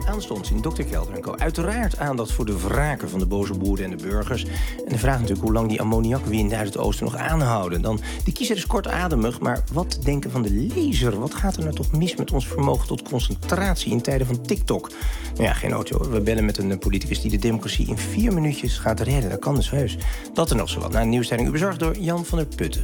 Aanstonds in Dr. Kelder & Co. Uiteraard aandacht voor de wraken van de boze boeren en de burgers. En de vraag natuurlijk hoe lang die ammoniakwinden uit het oosten nog aanhouden. Dan, de kiezer is kortademig, maar wat denken van de lezer? Wat gaat er nou toch mis met ons vermogen tot concentratie in tijden van TikTok? Nou ja, geen auto hoor. We bellen met een politicus die de democratie in 4 minuutjes gaat redden. Dat kan dus heus. Dat er nog zo wat. Na een nieuwsleiding bezorgd door Jan van der Putten.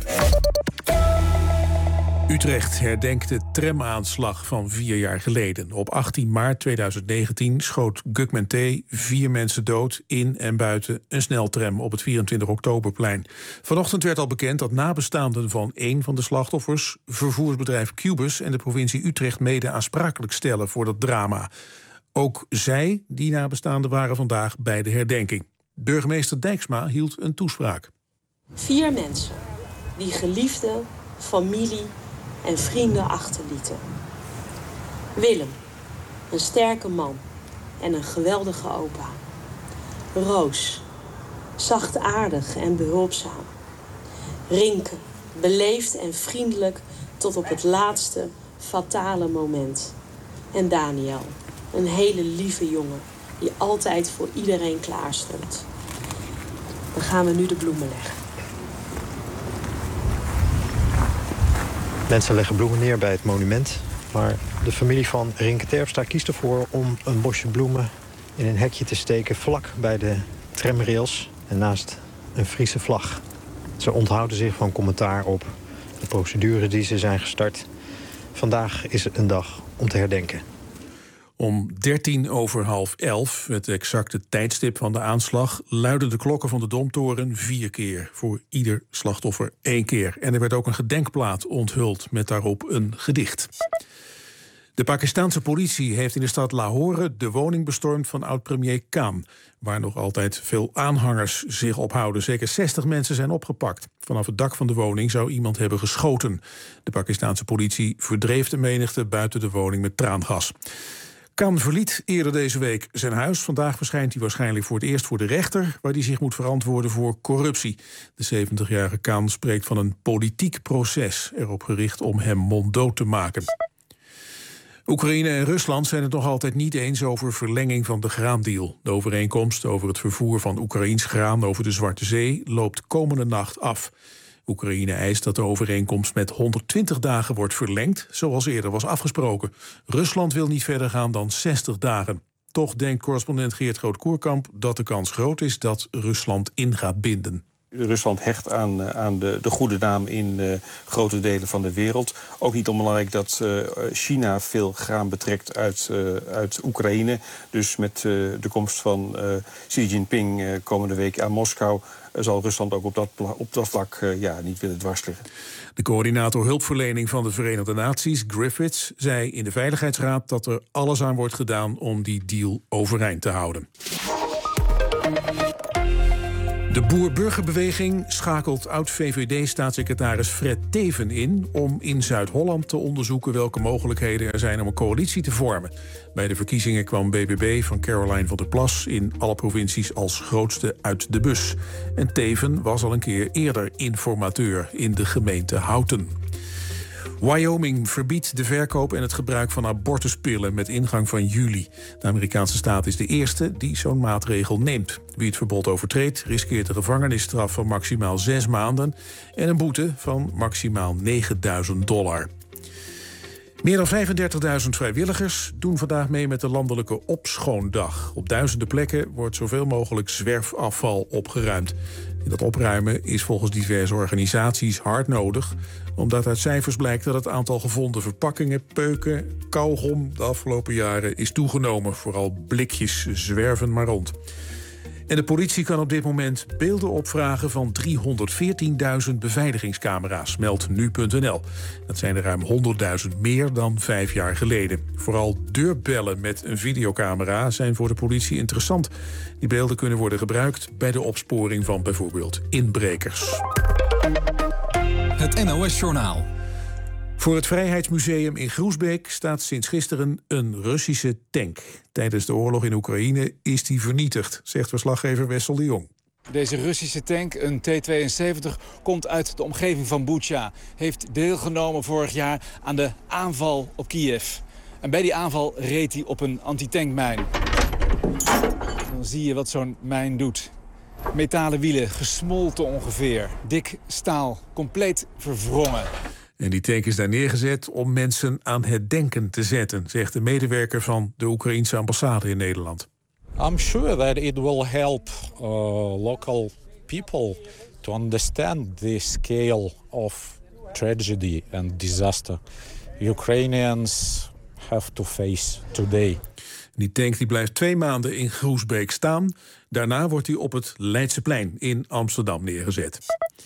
Utrecht herdenkt de tramaanslag van 4 jaar geleden. Op 18 maart 2019 schoot Gugman T. 4 mensen dood in en buiten een sneltram op het 24 Oktoberplein. Vanochtend werd al bekend dat nabestaanden van 1 van de slachtoffers vervoersbedrijf Qbuzz en de provincie Utrecht mede aansprakelijk stellen voor dat drama. Ook zij, die nabestaanden, waren vandaag bij de herdenking. Burgemeester Dijksma hield een toespraak. 4 mensen die geliefde, familie en vrienden achterlieten. Willem, een sterke man en een geweldige opa. Roos, zachtaardig en behulpzaam. Rinke, beleefd en vriendelijk tot op het laatste fatale moment. En Daniel, een hele lieve jongen die altijd voor iedereen klaar stond. Dan gaan we nu de bloemen leggen. Mensen leggen bloemen neer bij het monument. Maar de familie van Rinke Terpstra kiest ervoor om een bosje bloemen in een hekje te steken vlak bij de tramrails en naast een Friese vlag. Ze onthouden zich van commentaar op de procedure die ze zijn gestart. Vandaag is het een dag om te herdenken. Om 11:13, het exacte tijdstip van de aanslag, luidden de klokken van de Domtoren 4 keer. Voor ieder slachtoffer 1 keer. En er werd ook een gedenkplaat onthuld met daarop een gedicht. De Pakistanse politie heeft in de stad Lahore de woning bestormd van oud-premier Khan, waar nog altijd veel aanhangers zich ophouden. Zeker 60 mensen zijn opgepakt. Vanaf het dak van de woning zou iemand hebben geschoten. De Pakistanse politie verdreef de menigte buiten de woning met traangas. Khan verliet eerder deze week zijn huis. Vandaag verschijnt hij waarschijnlijk voor het eerst voor de rechter, waar hij zich moet verantwoorden voor corruptie. De 70-jarige Khan spreekt van een politiek proces, erop gericht om hem monddood te maken. Oekraïne en Rusland zijn het nog altijd niet eens over verlenging van de graandeal. De overeenkomst over het vervoer van Oekraïns graan over de Zwarte Zee loopt komende nacht af. Oekraïne eist dat de overeenkomst met 120 dagen wordt verlengd, zoals eerder was afgesproken. Rusland wil niet verder gaan dan 60 dagen. Toch denkt correspondent Geert Groot-Koerkamp dat de kans groot is dat Rusland in gaat binden. Rusland hecht aan de goede naam in grote delen van de wereld. Ook niet onbelangrijk dat China veel graan betrekt uit Oekraïne. Dus met de komst van Xi Jinping komende week aan Moskou zal Rusland ook op dat vlak niet willen dwars liggen. De coördinator hulpverlening van de Verenigde Naties, Griffiths, zei in de Veiligheidsraad dat er alles aan wordt gedaan om die deal overeind te houden. De Boer-Burgerbeweging schakelt oud-VVD-staatssecretaris Fred Teeven in om in Zuid-Holland te onderzoeken welke mogelijkheden er zijn om een coalitie te vormen. Bij de verkiezingen kwam BBB van Caroline van der Plas in alle provincies als grootste uit de bus. En Teeven was al een keer eerder informateur in de gemeente Houten. Wyoming verbiedt de verkoop en het gebruik van abortuspillen met ingang van juli. De Amerikaanse staat is de eerste die zo'n maatregel neemt. Wie het verbod overtreedt, riskeert een gevangenisstraf van maximaal 6 maanden... en een boete van maximaal $9.000. Meer dan 35.000 vrijwilligers doen vandaag mee met de landelijke opschoondag. Op duizenden plekken wordt zoveel mogelijk zwerfafval opgeruimd. En dat opruimen is volgens diverse organisaties hard nodig, omdat uit cijfers blijkt dat het aantal gevonden verpakkingen, peuken, kauwgom de afgelopen jaren is toegenomen. Vooral blikjes zwerven maar rond. En de politie kan op dit moment beelden opvragen van 314.000 beveiligingscamera's, meldt nu.nl. Dat zijn er ruim 100.000 meer dan 5 jaar geleden. Vooral deurbellen met een videocamera zijn voor de politie interessant. Die beelden kunnen worden gebruikt bij de opsporing van bijvoorbeeld inbrekers. Het NOS-journaal. Voor het Vrijheidsmuseum in Groesbeek staat sinds gisteren een Russische tank. Tijdens de oorlog in Oekraïne is die vernietigd, zegt verslaggever Wessel de Jong. Deze Russische tank, een T-72, komt uit de omgeving van Bucha. Heeft deelgenomen vorig jaar aan de aanval op Kiev. En bij die aanval reed hij op een antitankmijn. Dan zie je wat zo'n mijn doet. Metalen wielen, gesmolten ongeveer. Dik staal, compleet verwrongen. En die tank is daar neergezet om mensen aan het denken te zetten, zegt de medewerker van de Oekraïense ambassade in Nederland. I'm sure that it will help local people to understand the scale of tragedy and disaster Ukrainians have to face today. Die tank die blijft 2 maanden in Groesbeek staan. Daarna wordt hij op het Leidseplein in Amsterdam neergezet.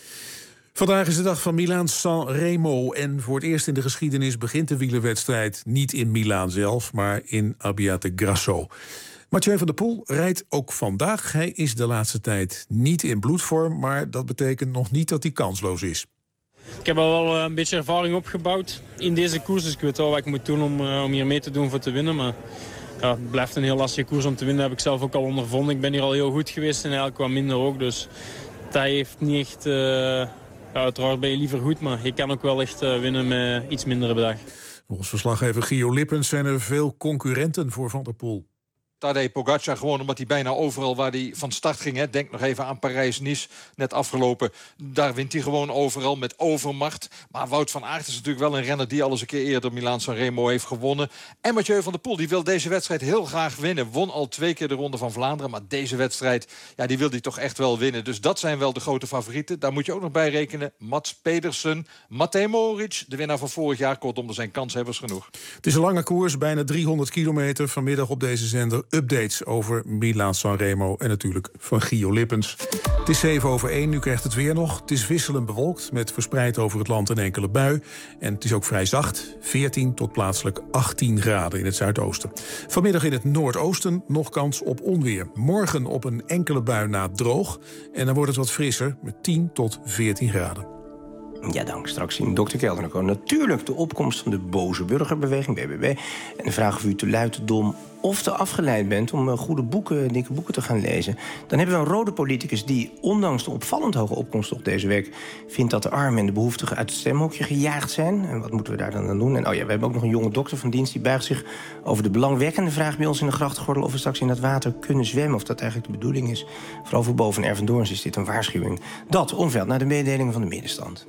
Vandaag is de dag van Milaan-San Remo. En voor het eerst in de geschiedenis begint de wielerwedstrijd niet in Milaan zelf, maar in Abbiate Grasso. Mathieu van der Poel rijdt ook vandaag. Hij is de laatste tijd niet in bloedvorm, maar dat betekent nog niet dat hij kansloos is. Ik heb al wel een beetje ervaring opgebouwd in deze koers. Dus ik weet wel wat ik moet doen om hier mee te doen voor te winnen. Maar ja, het blijft een heel lastige koers om te winnen. Dat heb ik zelf ook al ondervonden. Ik ben hier al heel goed geweest en eigenlijk wat minder ook. Dus dat heeft niet echt... uiteraard ben je liever goed, maar je kan ook wel echt winnen met iets mindere bedrag. Volgens verslaggever Gio Lippens zijn er veel concurrenten voor Van der Poel. Tadej Pogacar, gewoon omdat hij bijna overal waar hij van start ging... Hè, denk nog even aan Parijs-Nice, net afgelopen... daar wint hij gewoon overal met overmacht. Maar Wout van Aert is natuurlijk wel een renner... die al eens een keer eerder Milaan-San Remo heeft gewonnen. En Mathieu van der Poel, die wil deze wedstrijd heel graag winnen. Won al 2 keer de Ronde van Vlaanderen. Maar deze wedstrijd, ja, die wil hij toch echt wel winnen. Dus dat zijn wel de grote favorieten. Daar moet je ook nog bij rekenen. Mats Pedersen, Matej Moric, de winnaar van vorig jaar. Kortom, er zijn kanshebbers genoeg. Het is een lange koers, bijna 300 kilometer. Vanmiddag op deze zender updates over Milaan-San Remo en natuurlijk van Gio Lippens. Het is 7:07, nu krijgt het weer nog. Het is wisselend bewolkt met verspreid over het land een enkele bui. En het is ook vrij zacht, 14 tot plaatselijk 18 graden in het zuidoosten. Vanmiddag in het noordoosten nog kans op onweer. Morgen op een enkele bui na droog. En dan wordt het wat frisser met 10 tot 14 graden. Ja, dank. Straks zien Dr. Keldernico natuurlijk de opkomst van de boze burgerbeweging, BBB. En de vraag of u te luid, te dom of te afgeleid bent om goede boeken, dikke boeken te gaan lezen. Dan hebben we een rode politicus die, ondanks de opvallend hoge opkomst op deze week, vindt dat de armen en de behoeftigen uit het stemhokje gejaagd zijn. En wat moeten we daar dan aan doen? En we hebben ook nog een jonge dokter van dienst die buigt zich over de belangwekkende vraag bij ons in de grachtgordel of we straks in dat water kunnen zwemmen, of dat eigenlijk de bedoeling is. Vooral voor boven Ervendoorns is dit een waarschuwing. Dat omveld naar de mededelingen van de middenstand.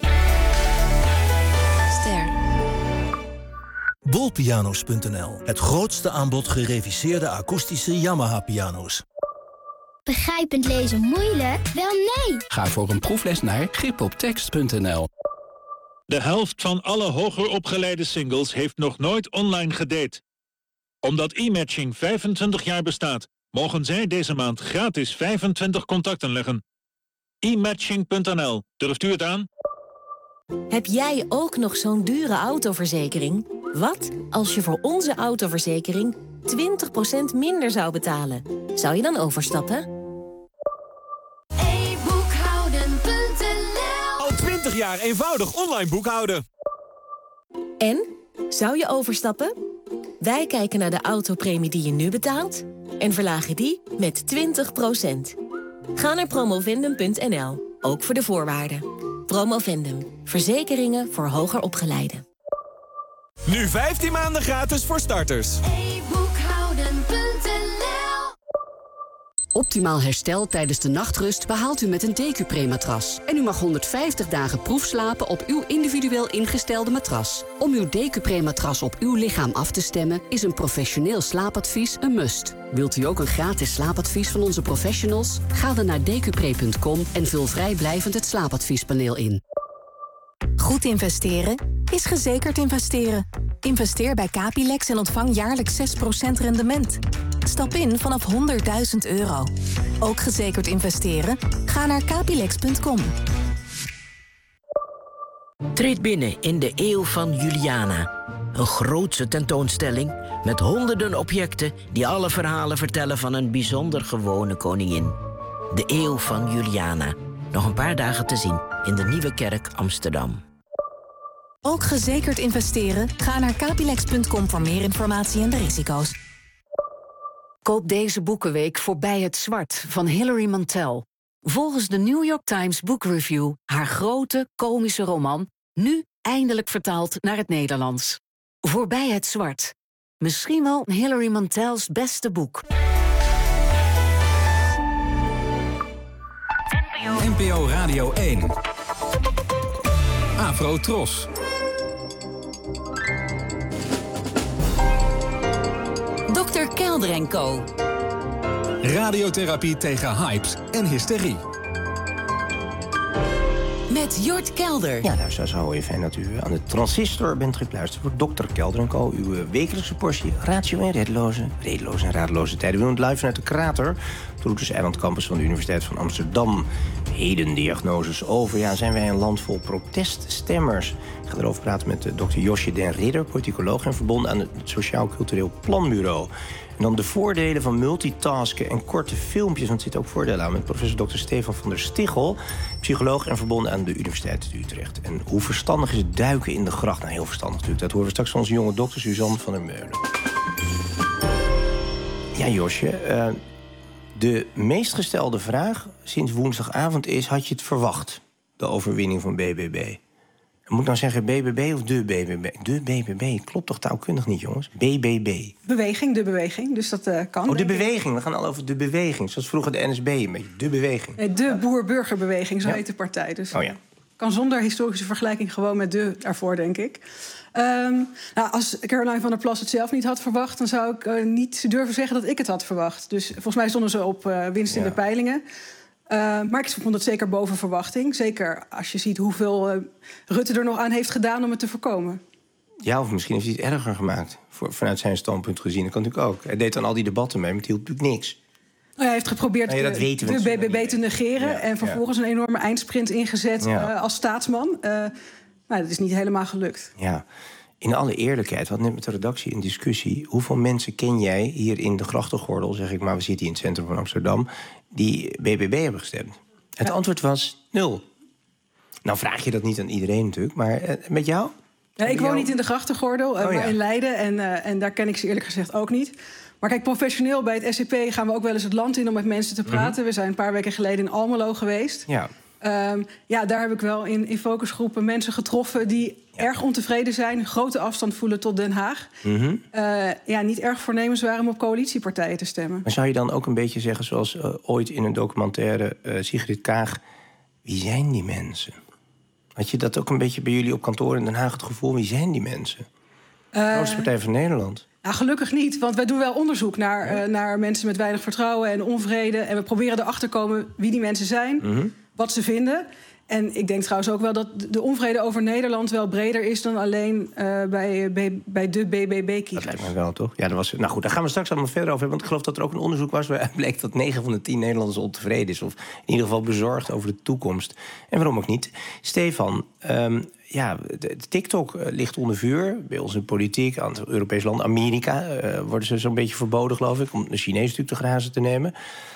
Bolpianos.nl, het grootste aanbod gereviseerde akoestische Yamaha-piano's. Begrijpend lezen moeilijk? Wel nee! Ga voor een proefles naar gripoptekst.nl. De helft van alle hoger opgeleide singles heeft nog nooit online gedate. Omdat e-matching 25 jaar bestaat, mogen zij deze maand gratis 25 contacten leggen. e-matching.nl, durft u het aan? Heb jij ook nog zo'n dure autoverzekering? Wat als je voor onze autoverzekering 20% minder zou betalen? Zou je dan overstappen? e-boekhouden.nl. Al 20 jaar eenvoudig online boekhouden. En? Zou je overstappen? Wij kijken naar de autopremie die je nu betaalt en verlagen die met 20%. Ga naar promovendum.nl, ook voor de voorwaarden. Promovendum, verzekeringen voor hoger opgeleiden. Nu 15 maanden gratis voor starters. e-boekhouden.nl. Optimaal herstel tijdens de nachtrust behaalt u met een Decupre-matras. En u mag 150 dagen proefslapen op uw individueel ingestelde matras. Om uw Decupre-matras op uw lichaam af te stemmen is een professioneel slaapadvies een must. Wilt u ook een gratis slaapadvies van onze professionals? Ga dan naar decupre.com en vul vrijblijvend het slaapadviespaneel in. Goed investeren is gezekerd investeren. Investeer bij Capilex en ontvang jaarlijks 6% rendement. Stap in vanaf €100.000. Ook gezekerd investeren? Ga naar capilex.com. Treed binnen in de Eeuw van Juliana. Een grootse tentoonstelling met honderden objecten die alle verhalen vertellen van een bijzonder gewone koningin. De Eeuw van Juliana. Nog een paar dagen te zien in de Nieuwe Kerk Amsterdam. Ook gezekerd investeren? Ga naar capilex.com voor meer informatie en de risico's. Koop deze boekenweek Voorbij het Zwart van Hilary Mantel. Volgens de New York Times Book Review haar grote, komische roman, nu eindelijk vertaald naar het Nederlands. Voorbij het Zwart. Misschien wel Hilary Mantel's beste boek. NPO Radio 1. Afro Tros. Dr. Kelder & Co. Radiotherapie tegen hypes en hysterie. Met Jort Kelder. Ja, luister, zo even fijn dat u aan de transistor bent gekluisterd voor Dr. Kelder & Co. Uw wekelijkse portie ratio en redeloze en radeloze tijden. We doen het live vanuit de krater, de Roeters Eiland Campus van de Universiteit van Amsterdam. Heden diagnoses over. Ja, zijn wij een land vol proteststemmers? Ik ga erover praten met Dr. Josje den Ridder, politicoloog en verbonden aan het Sociaal Cultureel Planbureau. En dan de voordelen van multitasken en korte filmpjes, want er zitten ook voordelen aan, met professor Dr. Stefan van der Stichel, psycholoog en verbonden aan de Universiteit Utrecht. En hoe verstandig is het duiken in de gracht? Nou, heel verstandig natuurlijk. Dat horen we straks van onze jonge dokter Suzanne van der Meulen. Ja, Josje, de meest gestelde vraag sinds woensdagavond is: had je het verwacht, de overwinning van BBB? Ik moet nou zeggen BBB of de BBB? De BBB, klopt toch taalkundig niet, jongens? BBB. Beweging, de beweging, dus dat kan. Oh, de beweging, we gaan al over de beweging. Zoals vroeger de NSB, een beetje de beweging. De boer-burgerbeweging, zo heet de partij. Dus kan zonder historische vergelijking gewoon met de ervoor, denk ik. Als Caroline van der Plas het zelf niet had verwacht, dan zou ik niet durven zeggen dat ik het had verwacht. Dus volgens mij stonden ze op winst in de peilingen. Maar ik vond het zeker boven verwachting. Zeker als je ziet hoeveel Rutte er nog aan heeft gedaan om het te voorkomen. Ja, of misschien heeft hij het erger gemaakt. Vanuit zijn standpunt gezien. Dat kan natuurlijk ook. Hij deed dan al die debatten mee, maar het hielp natuurlijk niks. Hij heeft geprobeerd de BBB te negeren en vervolgens een enorme eindsprint ingezet als staatsman. Maar dat is niet helemaal gelukt. Ja. In alle eerlijkheid, we hadden net met de redactie een discussie. Hoeveel mensen ken jij hier in de grachtengordel, zeg ik maar, we zitten hier in het centrum van Amsterdam, die BBB hebben gestemd? Het antwoord was 0. Nou vraag je dat niet aan iedereen natuurlijk, maar met jou? Ja, ik woon niet in de grachtengordel, maar in Leiden. En daar ken ik ze eerlijk gezegd ook niet. Maar kijk, professioneel bij het SCP gaan we ook wel eens het land in om met mensen te praten. We zijn een paar weken geleden in Almelo geweest. Ja. Daar heb ik wel in focusgroepen mensen getroffen die erg ontevreden zijn, grote afstand voelen tot Den Haag. Niet erg voornemens waren om op coalitiepartijen te stemmen. Maar zou je dan ook een beetje zeggen, zoals ooit in een documentaire Sigrid Kaag, wie zijn die mensen? Had je dat ook een beetje bij jullie op kantoor in Den Haag het gevoel, wie zijn die mensen? De grootste partij van Nederland. Nou, gelukkig niet, want wij doen wel onderzoek naar mensen met weinig vertrouwen en onvrede. En we proberen erachter te komen wie die mensen zijn, wat ze vinden. En ik denk trouwens ook wel dat de onvrede over Nederland wel breder is dan alleen bij de BBB-kiezers. Dat lijkt mij wel, toch? Ja, nou goed, daar gaan we straks allemaal verder over hebben. Want ik geloof dat er ook een onderzoek was waaruit bleek dat 9 van de 10 Nederlanders ontevreden is. Of in ieder geval bezorgd over de toekomst. En waarom ook niet? Stefan, TikTok ligt onder vuur. Bij ons in politiek, aan het Europees land, Amerika, worden ze zo'n beetje verboden, geloof ik, om de Chinezen natuurlijk te grazen te nemen.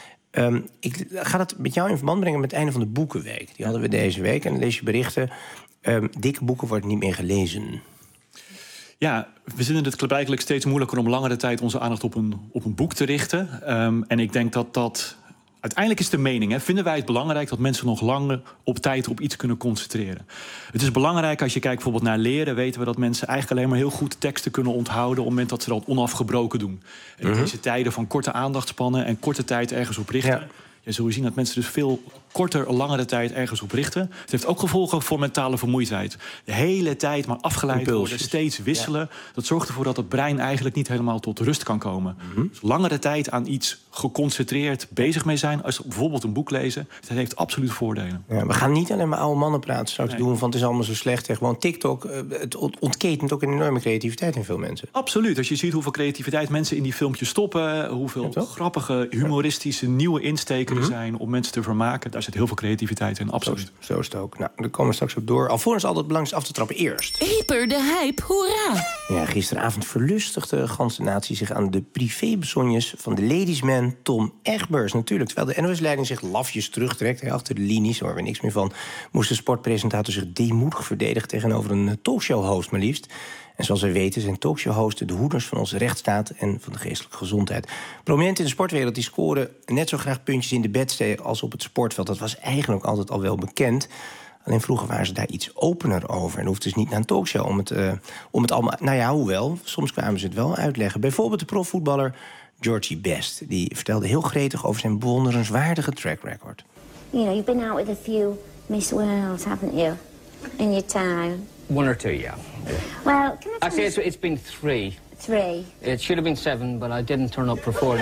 Ik ga dat met jou in verband brengen met het einde van de Boekenweek. Die hadden we deze week. En dan lees je berichten. Dikke boeken worden niet meer gelezen. Ja, we vinden het blijkbaar steeds moeilijker om langere tijd onze aandacht op een boek te richten. En ik denk dat uiteindelijk is de mening, hè, vinden wij het belangrijk dat mensen nog langer op tijd op iets kunnen concentreren. Het is belangrijk, als je kijkt bijvoorbeeld naar leren, weten we dat mensen eigenlijk alleen maar heel goed teksten kunnen onthouden op het moment dat ze dat onafgebroken doen. En in deze tijden van korte aandachtspannen en korte tijd ergens op richten, zul je zien dat mensen dus veel korter, langere tijd ergens op richten. Het heeft ook gevolgen voor mentale vermoeidheid. De hele tijd maar afgeleid worden, steeds wisselen. Dat zorgt ervoor dat het brein eigenlijk niet helemaal tot rust kan komen. Dus langere tijd aan iets geconcentreerd bezig mee zijn, als bijvoorbeeld een boek lezen, dat heeft absoluut voordelen. Ja, we gaan niet alleen maar oude mannen praten straks doen van het is allemaal zo slecht. Gewoon TikTok, het ontketent ook een enorme creativiteit in veel mensen. Absoluut. Als je ziet hoeveel creativiteit mensen in die filmpjes stoppen, hoeveel grappige, humoristische, nieuwe insteken er zijn om mensen te vermaken, daar zit heel veel creativiteit in, absoluut. Zo is het ook. Nou, daar komen we straks op door. Alvorens altijd belangrijk af te trappen eerst. Hyper de hype, hoera! Ja, gisteravond verlustigde de ganse natie zich aan de privébesognes van de ladiesman Tom Egbers. Natuurlijk, terwijl de NOS-leiding zich lafjes terugtrekt achter de linies, daar horen we niks meer van, moest de sportpresentator zich deemoedig verdedigen tegenover een talkshow-host maar liefst. En zoals wij weten zijn talkshow-hosten de hoeders van onze rechtsstaat en van de geestelijke gezondheid. Prominenten in de sportwereld die scoren net zo graag puntjes in de bedstee als op het sportveld. Dat was eigenlijk altijd al wel bekend. Alleen vroeger waren ze daar iets opener over. En hoefden dus niet naar een talkshow om het allemaal... Nou ja, hoewel, soms kwamen ze het wel uitleggen. Bijvoorbeeld de profvoetballer Georgie Best. Die vertelde heel gretig over zijn bewonderenswaardige track record. You know, you've been out with a few Miss Worlds, haven't you? In your time. 1 or 2, yeah. Well, can I Actually, it's been 3. 3. It should have been 7, but I didn't turn up for 4.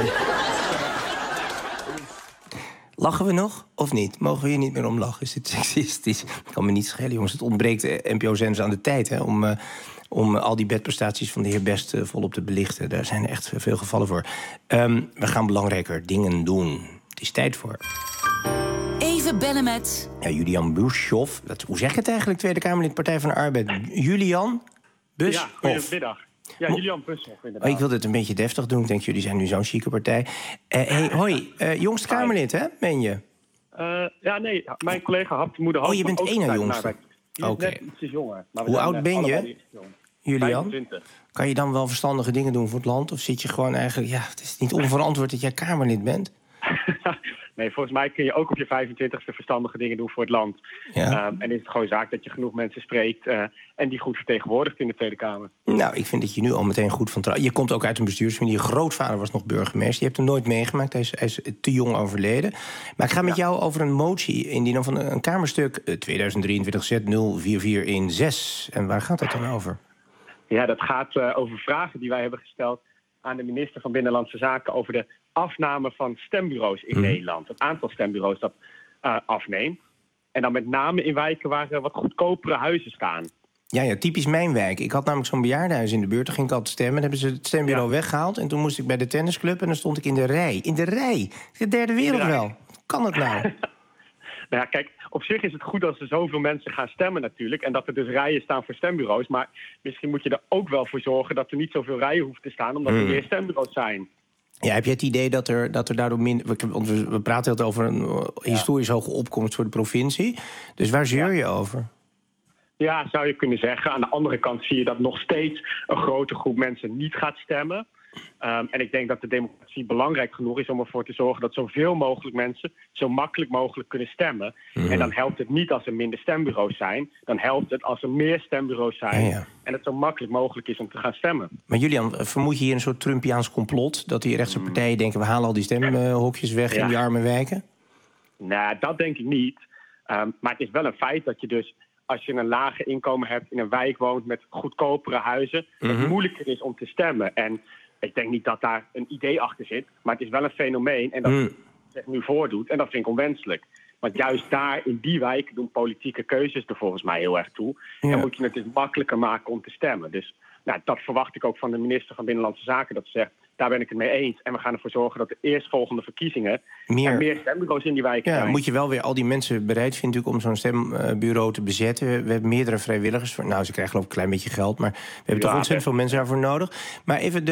Lachen we nog, of niet? Mogen we hier niet meer om lachen? Is dit seksistisch? Dat kan me niet schelen, jongens. Het ontbreekt NPO-zenders aan de tijd, hè, om al die bedprestaties van de heer Best volop te belichten. Daar zijn echt veel gevallen voor. We gaan belangrijker dingen doen. Het is tijd voor... Even bellen met... Ja, Julian Buschhoff. Hoe zeg je het eigenlijk, Tweede Kamerlid Partij van de Arbeid? Julian Buschhoff. Ja, goedemiddag. Ja, Julian Buschhoff, inderdaad. Ik wil dit een beetje deftig doen. Ik denk, jullie zijn nu zo'n chique partij. Hoi, jongste Kamerlid, hè, ben je? Ja, nee, mijn collega Haptemoeder... Oh, je bent één na jongste. Oké. Net ietsjes jonger. Maar hoe oud ben je, Julian? 25. Kan je dan wel verstandige dingen doen voor het land? Of zit je gewoon eigenlijk... Ja, het is niet onverantwoord dat jij Kamerlid bent? Nee, volgens mij kun je ook op je 25e verstandige dingen doen voor het land. Ja. En is het gewoon zaak dat je genoeg mensen spreekt... en die goed vertegenwoordigt in de Tweede Kamer. Nou, ik vind dat je nu al meteen goed van... Je komt ook uit een bestuursfamilie. Je grootvader was nog burgemeester. Je hebt hem nooit meegemaakt. Hij is te jong overleden. Maar ik ga met jou over een motie indienen van een Kamerstuk 2023 Z04416. En waar gaat dat dan over? Ja, dat gaat over vragen die wij hebben gesteld aan de minister van Binnenlandse Zaken... over de afname van stembureaus in Nederland. Het aantal stembureaus dat afneemt. En dan met name in wijken waar wat goedkopere huizen staan. Ja, typisch mijn wijk. Ik had namelijk zo'n bejaardenhuis in de buurt. Daar ging ik altijd stemmen. Dan hebben ze het stembureau weggehaald. En toen moest ik bij de tennisclub en dan stond ik in de rij. In de rij! De derde wereld wel. Kan het nou? Nou ja, kijk, op zich is het goed als er zoveel mensen gaan stemmen natuurlijk... en dat er dus rijen staan voor stembureaus. Maar misschien moet je er ook wel voor zorgen... dat er niet zoveel rijen hoeft te staan... omdat er meer stembureaus zijn. Ja, heb je het idee dat er daardoor minder... We praten heel over een historisch hoge opkomst voor de provincie. Dus waar zeur je over? Ja, zou je kunnen zeggen. Aan de andere kant zie je dat nog steeds een grote groep mensen niet gaat stemmen. En ik denk dat de democratie belangrijk genoeg is om ervoor te zorgen... dat zoveel mogelijk mensen zo makkelijk mogelijk kunnen stemmen. En dan helpt het niet als er minder stembureaus zijn. Dan helpt het als er meer stembureaus zijn. En het zo makkelijk mogelijk is om te gaan stemmen. Maar Julian, vermoed je hier een soort Trumpiaans complot? Dat die rechtse partijen denken... we halen al die stemhokjes weg in die arme wijken? Nou, dat denk ik niet. Maar het is wel een feit dat je dus... als je een lage inkomen hebt, in een wijk woont met goedkopere huizen... het moeilijker is om te stemmen. En ik denk niet dat daar een idee achter zit. Maar het is wel een fenomeen en dat zich nu voordoet. En dat vind ik onwenselijk. Want juist daar, in die wijk, doen politieke keuzes er volgens mij heel erg toe. Dan moet je het dus makkelijker maken om te stemmen. Dus dat verwacht ik ook van de minister van Binnenlandse Zaken. Dat ze zegt, daar ben ik het mee eens. En we gaan ervoor zorgen dat de eerstvolgende verkiezingen... meer stembureaus in die wijken zijn. Moet je wel weer al die mensen bereid vinden natuurlijk om zo'n stembureau te bezetten. We hebben meerdere vrijwilligers. Nou, ze krijgen geloof ik een klein beetje geld. Maar we hebben toch ontzettend veel mensen daarvoor nodig. Maar even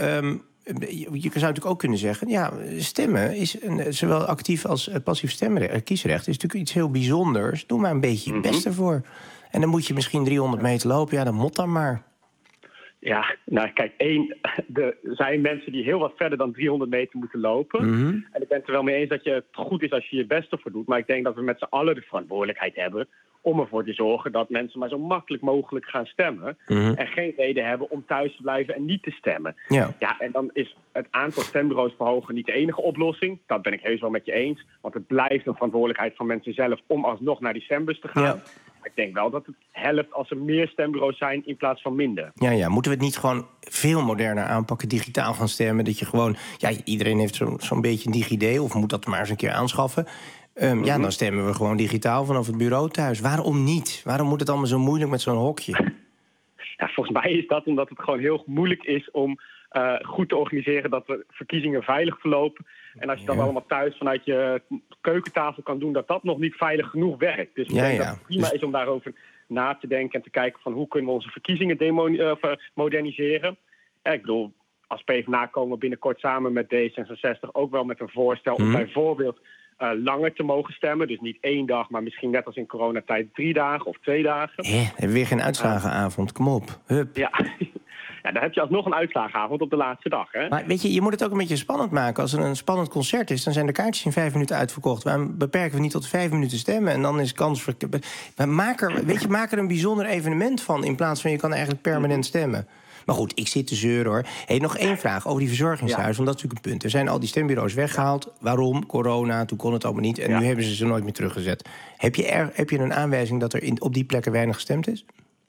je zou natuurlijk ook kunnen zeggen... ja, stemmen is zowel actief als passief kiesrecht... is natuurlijk iets heel bijzonders. Doe maar een beetje je best ervoor. En dan moet je misschien 300 meter lopen. Ja, dan moet dan maar. Ja, nou kijk, er zijn mensen die heel wat verder dan 300 meter moeten lopen. En ik ben het er wel mee eens dat het goed is als je je best ervoor doet. Maar ik denk dat we met z'n allen de verantwoordelijkheid hebben... om ervoor te zorgen dat mensen maar zo makkelijk mogelijk gaan stemmen... en geen reden hebben om thuis te blijven en niet te stemmen. Ja, en dan is het aantal stembureaus verhogen niet de enige oplossing. Dat ben ik heus wel met je eens. Want het blijft een verantwoordelijkheid van mensen zelf... om alsnog naar die stembus te gaan. Ja. Ik denk wel dat het helpt als er meer stembureaus zijn in plaats van minder. Ja, moeten we het niet gewoon veel moderner aanpakken, digitaal gaan stemmen? Dat je gewoon, iedereen heeft zo'n beetje een DigiD... of moet dat maar eens een keer aanschaffen. Ja, dan stemmen we gewoon digitaal vanaf het bureau thuis. Waarom niet? Waarom moet het allemaal zo moeilijk met zo'n hokje? Ja, volgens mij is dat omdat het gewoon heel moeilijk is om goed te organiseren... dat de verkiezingen veilig verlopen. En als je dat allemaal thuis vanuit je keukentafel kan doen... dat nog niet veilig genoeg werkt. Dus ik denk dat het prima is om daarover na te denken... en te kijken van hoe kunnen we onze verkiezingen moderniseren. Ik bedoel, als PvdA komen we binnenkort samen met D66... ook wel met een voorstel om bijvoorbeeld... langer te mogen stemmen. Dus niet 1 dag, maar misschien net als in coronatijd 3 dagen of 2 dagen. Hebben we weer geen uitslagenavond? Kom op. Hup. Ja, dan heb je alsnog een uitslagenavond op de laatste dag. Hè? Maar weet je, je moet het ook een beetje spannend maken. Als er een spannend concert is, dan zijn de kaartjes in 5 minuten uitverkocht. Waarom beperken we niet tot 5 minuten stemmen? En dan is kans voor... Maak er een bijzonder evenement van, in plaats van je kan eigenlijk permanent stemmen. Maar goed, ik zit te zeuren, hoor. Hey, nog 1 vraag over die verzorgingshuizen, want dat is natuurlijk een punt. Er zijn al die stembureaus weggehaald. Waarom? Corona, toen kon het allemaal niet. En nu hebben ze nooit meer teruggezet. Heb je een aanwijzing dat er op die plekken weinig gestemd is?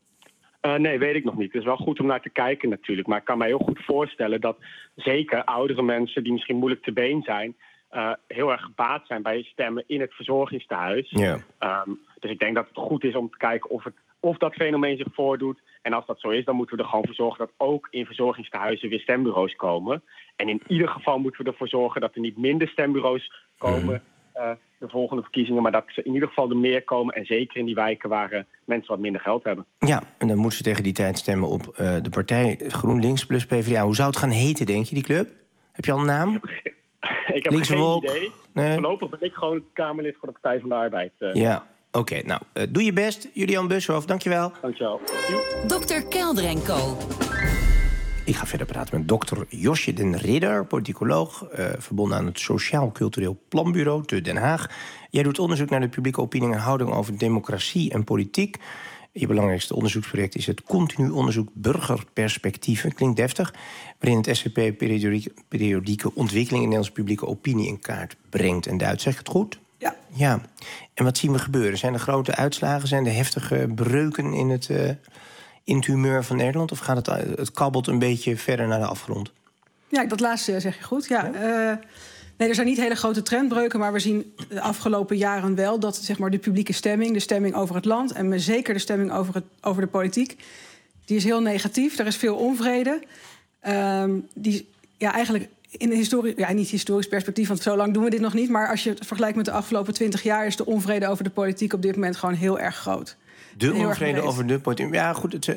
Nee, weet ik nog niet. Het is wel goed om naar te kijken natuurlijk. Maar ik kan mij heel goed voorstellen dat zeker oudere mensen die misschien moeilijk te been zijn, heel erg gebaat zijn bij stemmen in het verzorgingstehuis. Ja. Dus ik denk dat het goed is om te kijken of dat fenomeen zich voordoet. En als dat zo is, dan moeten we er gewoon voor zorgen dat ook in verzorgingstehuizen weer stembureaus komen. En in ieder geval moeten we ervoor zorgen dat er niet minder stembureaus komen de volgende verkiezingen, maar dat ze in ieder geval er meer komen. En zeker in die wijken waar mensen wat minder geld hebben. Ja, en dan moeten ze tegen die tijd stemmen op de partij GroenLinks plus PvdA. Hoe zou het gaan heten, denk je, die club? Heb je al een naam? Ik heb geen idee. Nee. Voorlopig ben ik gewoon Kamerlid voor de Partij van de Arbeid. Ja. Oké, nou, doe je best. Julian Bushoff, dankjewel. Dankjewel. Dr. Kelder en Co. Ik ga verder praten met dokter Josje den Ridder, politicoloog, verbonden aan het Sociaal Cultureel Planbureau te Den Haag. Jij doet onderzoek naar de publieke opinie en houding over democratie en politiek. Je belangrijkste onderzoeksproject is het continu onderzoek burgerperspectieven, klinkt deftig, waarin het SCP periodieke ontwikkeling in Nederlandse publieke opinie in kaart brengt en duidt. Zeg ik het goed? Ja. En wat zien we gebeuren? Zijn er grote uitslagen? Zijn er heftige breuken in het humeur van Nederland? Of gaat het kabbelt een beetje verder naar de afgrond? Ja, dat laatste zeg je goed. Ja. Nee, er zijn niet hele grote trendbreuken, maar we zien de afgelopen jaren wel dat zeg maar, de publieke stemming, de stemming over het land en zeker de stemming over de politiek, die is heel negatief. Er is veel onvrede. Eigenlijk in een niet historisch perspectief, want zo lang doen we dit nog niet, maar als je het vergelijkt met de afgelopen 20 jaar is de onvrede over de politiek op dit moment gewoon heel erg groot. De onvrede over de politiek. Ja, goed.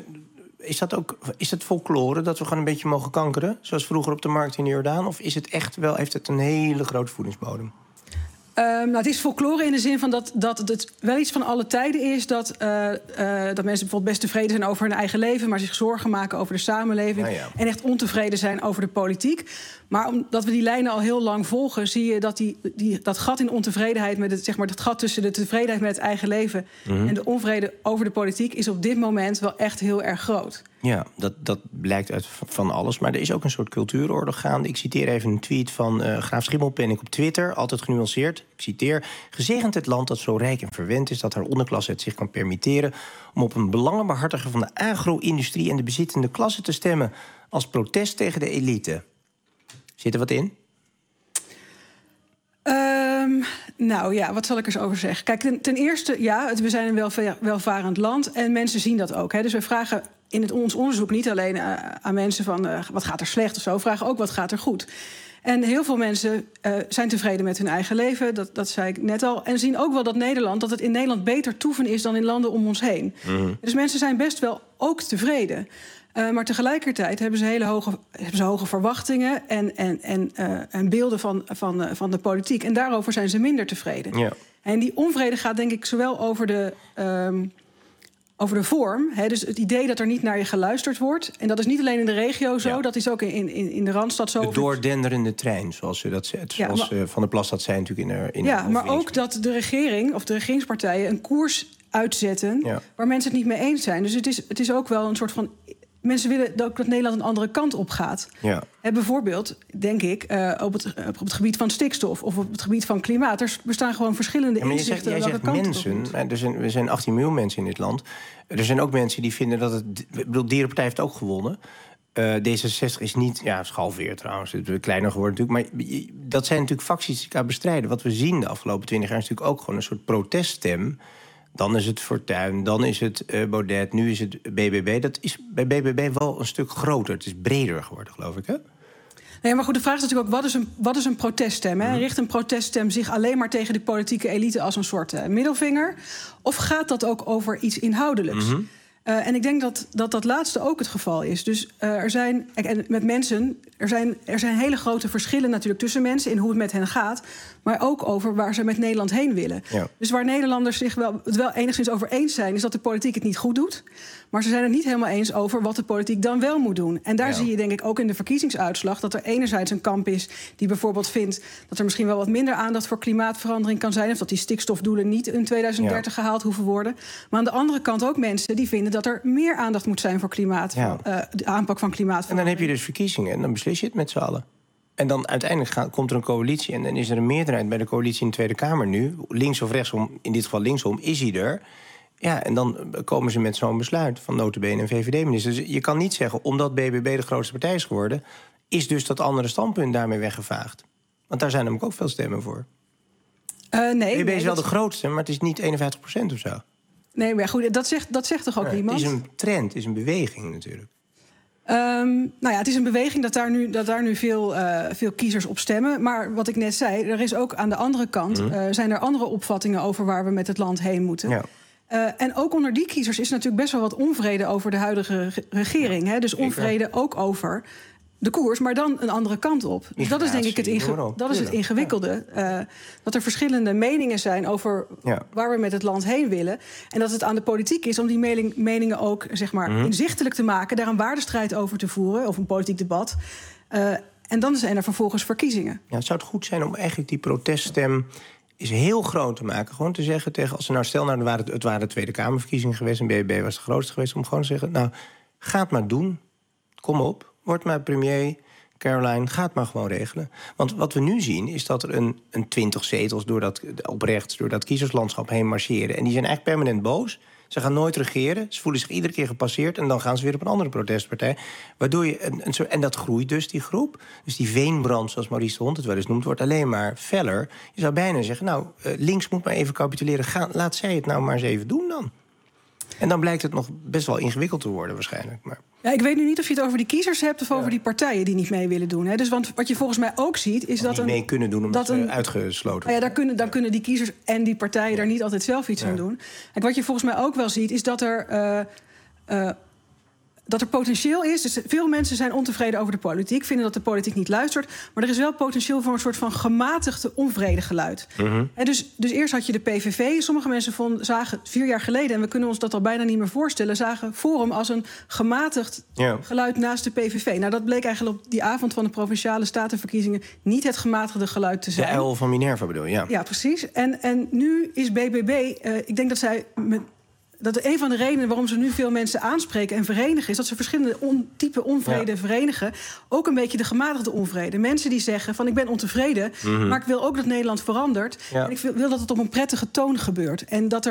Is dat folklore dat we gewoon een beetje mogen kankeren, zoals vroeger op de markt in de Jordaan? Of is het echt wel, heeft het een hele grote voedingsbodem? Het is folklore in de zin van dat het wel iets van alle tijden is dat mensen bijvoorbeeld best tevreden zijn over hun eigen leven, maar zich zorgen maken over de samenleving en echt ontevreden zijn over de politiek. Maar omdat we die lijnen al heel lang volgen, zie je dat dat gat in ontevredenheid met dat gat tussen de tevredenheid met het eigen leven en de onvrede over de politiek is op dit moment wel echt heel erg groot. Ja, dat blijkt uit van alles. Maar er is ook een soort cultuuroorlog gaande. Ik citeer even een tweet van Graaf Schimmelpenninck op Twitter. Altijd genuanceerd. Ik citeer: gezegend het land dat zo rijk en verwend is dat haar onderklasse het zich kan permitteren om op een belangenbehartiger van de agro-industrie en de bezittende klasse te stemmen als protest tegen de elite. Zit er wat in? Wat zal ik eens over zeggen? Kijk, ten eerste, we zijn een welvarend land en mensen zien dat ook. Hè. Dus we vragen in ons onderzoek niet alleen aan mensen van wat gaat er slecht of zo, we vragen ook wat gaat er goed. En heel veel mensen zijn tevreden met hun eigen leven, dat zei ik net al. En zien ook wel dat het in Nederland beter toeven is dan in landen om ons heen. Dus mensen zijn best wel ook tevreden. Maar tegelijkertijd hebben ze hoge verwachtingen en beelden van de politiek. En daarover zijn ze minder tevreden. Ja. En die onvrede gaat denk ik zowel over de vorm. Hè, dus het idee dat er niet naar je geluisterd wordt. En dat is niet alleen in de regio zo, dat is ook in de Randstad zo. De doordenderende trein, zoals Van der Plas dat zei natuurlijk in maar ook dat de regering of de regeringspartijen een koers uitzetten waar mensen het niet mee eens zijn. Dus het is ook wel een soort van. Mensen willen ook dat Nederland een andere kant op gaat. Ja. Bijvoorbeeld, denk ik, op het gebied van stikstof of op het gebied van klimaat. Er bestaan gewoon verschillende inzichten. Jij zegt mensen, er zijn 18 miljoen mensen in dit land. Er zijn ook mensen die vinden dat het. Ik bedoel, Dierenpartij heeft ook gewonnen. D66 is niet, is gehalveerd trouwens, het is kleiner geworden natuurlijk. Maar dat zijn natuurlijk facties die elkaar bestrijden. Wat we zien de afgelopen 20 jaar is natuurlijk ook gewoon een soort proteststem. Dan is het Fortuyn, dan is het Baudet, nu is het BBB. Dat is bij BBB wel een stuk groter. Het is breder geworden, geloof ik, hè? Nee, maar goed, de vraag is natuurlijk ook, wat is een proteststem? Hè? Richt een proteststem zich alleen maar tegen de politieke elite als een soort middelvinger? Of gaat dat ook over iets inhoudelijks? En ik denk dat laatste ook het geval is. Dus er zijn hele grote verschillen natuurlijk tussen mensen in hoe het met hen gaat, maar ook over waar ze met Nederland heen willen. Ja. Dus waar Nederlanders zich wel enigszins over eens zijn, is dat de politiek het niet goed doet. Maar ze zijn het niet helemaal eens over wat de politiek dan wel moet doen. En daar zie je denk ik ook in de verkiezingsuitslag... dat er enerzijds een kamp is die bijvoorbeeld vindt... dat er misschien wel wat minder aandacht voor klimaatverandering kan zijn... of dat die stikstofdoelen niet in 2030 gehaald hoeven worden. Maar aan de andere kant ook mensen die vinden... dat er meer aandacht moet zijn voor de aanpak van klimaatverandering. En dan heb je dus verkiezingen en dan beslis je het met z'n allen. En dan uiteindelijk komt er een coalitie... en dan is er een meerderheid bij de coalitie in de Tweede Kamer nu... links of rechtsom, in dit geval linksom, is hij er... Ja, en dan komen ze met zo'n besluit van nota bene en VVD-minister. Dus je kan niet zeggen, omdat BBB de grootste partij is geworden... is dus dat andere standpunt daarmee weggevaagd. Want daar zijn namelijk ook veel stemmen voor. BBB is wel de grootste, maar het is niet 51% of zo. Nee, maar goed, dat zegt toch ook niemand? Het is een trend, het is een beweging natuurlijk. Het is een beweging dat daar nu veel kiezers op stemmen. Maar wat ik net zei, er is ook aan de andere kant... zijn er andere opvattingen over waar we met het land heen moeten... Ja. En ook onder die kiezers is natuurlijk best wel wat onvrede over de huidige regering. Hè? Dus onvrede ook over de koers, maar dan een andere kant op. Dus dat is denk ik het ingewikkelde. Dat er verschillende meningen zijn over waar we met het land heen willen. En dat het aan de politiek is om die meningen ook zeg maar, inzichtelijk te maken... daar een waardestrijd over te voeren, of een politiek debat. En dan zijn er vervolgens verkiezingen. Ja, zou het goed zijn om eigenlijk die proteststem... is heel groot te maken. Gewoon te zeggen tegen... als ze nou stel, het waren Tweede Kamerverkiezingen geweest... en BBB was de grootste geweest... om gewoon te zeggen, nou, ga het maar doen. Kom op, word maar premier. Caroline, ga het maar gewoon regelen. Want wat we nu zien is dat er een 20 zetels... door dat kiezerslandschap heen marcheren. En die zijn eigenlijk permanent boos. Ze gaan nooit regeren. Ze voelen zich iedere keer gepasseerd... en dan gaan ze weer op een andere protestpartij. Waardoor je en dat groeit dus, die groep. Dus die veenbrand, zoals Maurice de Hond het wel eens noemt... wordt alleen maar feller. Je zou bijna zeggen, nou, links moet maar even capituleren. Laat zij het nou maar eens even doen dan. En dan blijkt het nog best wel ingewikkeld te worden waarschijnlijk. Maar... Ja, ik weet nu niet of je het over die kiezers hebt... of over die partijen die niet mee willen doen. Hè. Dus want wat je volgens mij ook ziet... is dat niet mee kunnen doen omdat ze uitgesloten worden. Dan kunnen die kiezers en die partijen daar niet altijd zelf iets aan doen. En wat je volgens mij ook wel ziet, is dat er potentieel is. Dus veel mensen zijn ontevreden over de politiek, vinden dat de politiek niet luistert. Maar er is wel potentieel voor een soort van gematigde onvredegeluid. En dus eerst had je de PVV. Sommige mensen zagen 4 jaar geleden, en we kunnen ons dat al bijna niet meer voorstellen, zagen Forum als een gematigd geluid naast de PVV. Nou, dat bleek eigenlijk op die avond van de Provinciale Statenverkiezingen niet het gematigde geluid te zijn. De uil van Minerva bedoel je? Ja, ja, precies. En nu is BBB, ik denk dat zij... Dat een van de redenen waarom ze nu veel mensen aanspreken en verenigen... is dat ze verschillende typen onvrede verenigen. Ook een beetje de gematigde onvrede. Mensen die zeggen van ik ben ontevreden... maar ik wil ook dat Nederland verandert. En ik wil dat het op een prettige toon gebeurt. En dat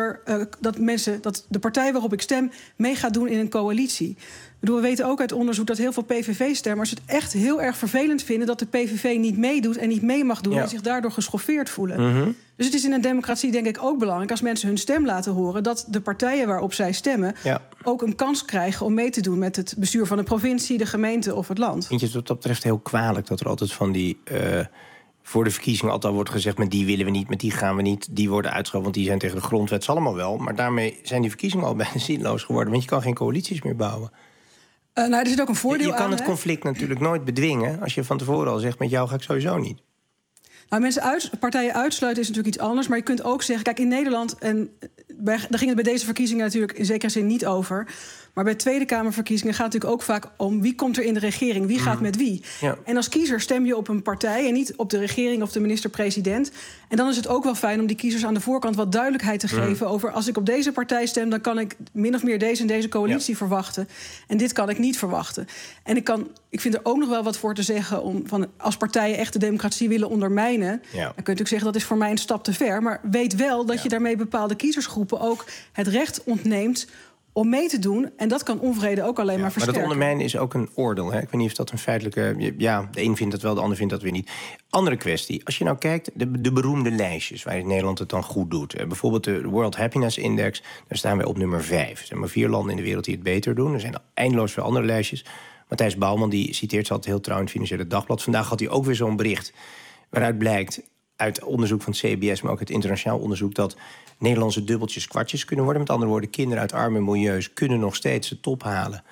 de partij waarop ik stem mee gaat doen in een coalitie. We weten ook uit onderzoek dat heel veel PVV-stemmers... het echt heel erg vervelend vinden dat de PVV niet meedoet... en niet mee mag doen en zich daardoor geschoffeerd voelen. Dus het is in een democratie denk ik ook belangrijk... als mensen hun stem laten horen... dat de partijen waarop zij stemmen ook een kans krijgen... om mee te doen met het bestuur van de provincie, de gemeente of het land. Vind je het wat dat betreft heel kwalijk dat er altijd van die... voor de verkiezingen altijd wordt gezegd... met die willen we niet, met die gaan we niet... die worden uitgeschoven, want die zijn tegen de grondwet. Allemaal wel, maar daarmee zijn die verkiezingen al bijna zinloos geworden... want je kan geen coalities meer bouwen. Er zit ook een voordeel aan. Je kan het conflict natuurlijk nooit bedwingen... als je van tevoren al zegt, met jou ga ik sowieso niet. Nou, partijen uitsluiten is natuurlijk iets anders. Maar je kunt ook zeggen, kijk, in Nederland... en daar ging het bij deze verkiezingen natuurlijk in zekere zin niet over... maar bij Tweede Kamerverkiezingen gaat het natuurlijk ook vaak om... wie komt er in de regering, wie gaat met wie. Ja. En als kiezer stem je op een partij... en niet op de regering of de minister-president. En dan is het ook wel fijn om die kiezers aan de voorkant... wat duidelijkheid te geven over... als ik op deze partij stem, dan kan ik min of meer deze en deze coalitie verwachten. En dit kan ik niet verwachten. En ik vind er ook nog wel wat voor te zeggen... als partijen echt de democratie willen ondermijnen... dan kun je natuurlijk zeggen, dat is voor mij een stap te ver. Maar weet wel dat je daarmee bepaalde kiezersgroepen... ook het recht ontneemt om mee te doen. En dat kan onvrede ook alleen maar versterken. Maar dat ondermijnen is ook een oordeel. Hè? Ik weet niet of dat een feitelijke... Ja, de een vindt dat wel, de ander vindt dat weer niet. Andere kwestie. Als je nou kijkt, de beroemde lijstjes... waar Nederland het dan goed doet. Bijvoorbeeld de World Happiness Index. Daar staan wij op nummer 5. Er zijn maar 4 landen in de wereld die het beter doen. Er zijn eindeloos veel andere lijstjes. Matthijs Bouwman die citeert ze altijd heel trouw in het Financiële Dagblad. Vandaag had hij ook weer zo'n bericht... waaruit blijkt uit onderzoek van het CBS... maar ook uit internationaal onderzoek... dat Nederlandse dubbeltjes kwartjes kunnen worden. Met andere woorden, kinderen uit arme milieus... kunnen nog steeds de top halen.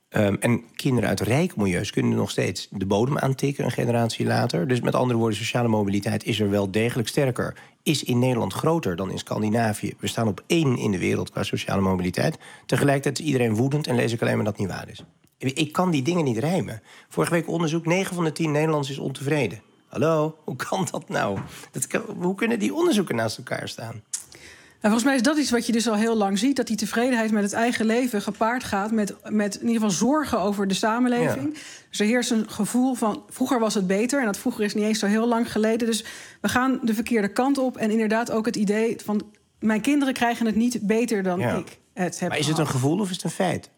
En kinderen uit rijke milieus kunnen nog steeds de bodem aantikken een generatie later. Dus met andere woorden, sociale mobiliteit is er wel degelijk sterker. Is in Nederland groter dan in Scandinavië. We staan op 1 in de wereld qua sociale mobiliteit. Tegelijkertijd is iedereen woedend en lees ik alleen maar dat het niet waar is. Ik kan die dingen niet rijmen. Vorige week onderzoek, 9 van de 10 Nederlanders is ontevreden. Hallo, hoe kan dat nou? Hoe kunnen die onderzoeken naast elkaar staan? Volgens mij is dat iets wat je dus al heel lang ziet. Dat die tevredenheid met het eigen leven gepaard gaat met in ieder geval zorgen over de samenleving. Ja. Dus er heerst een gevoel van, vroeger was het beter. En dat vroeger is niet eens zo heel lang geleden. Dus we gaan de verkeerde kant op. En inderdaad ook het idee van, mijn kinderen krijgen het niet beter dan ik het heb. Maar is het een gevoel of is het een feit?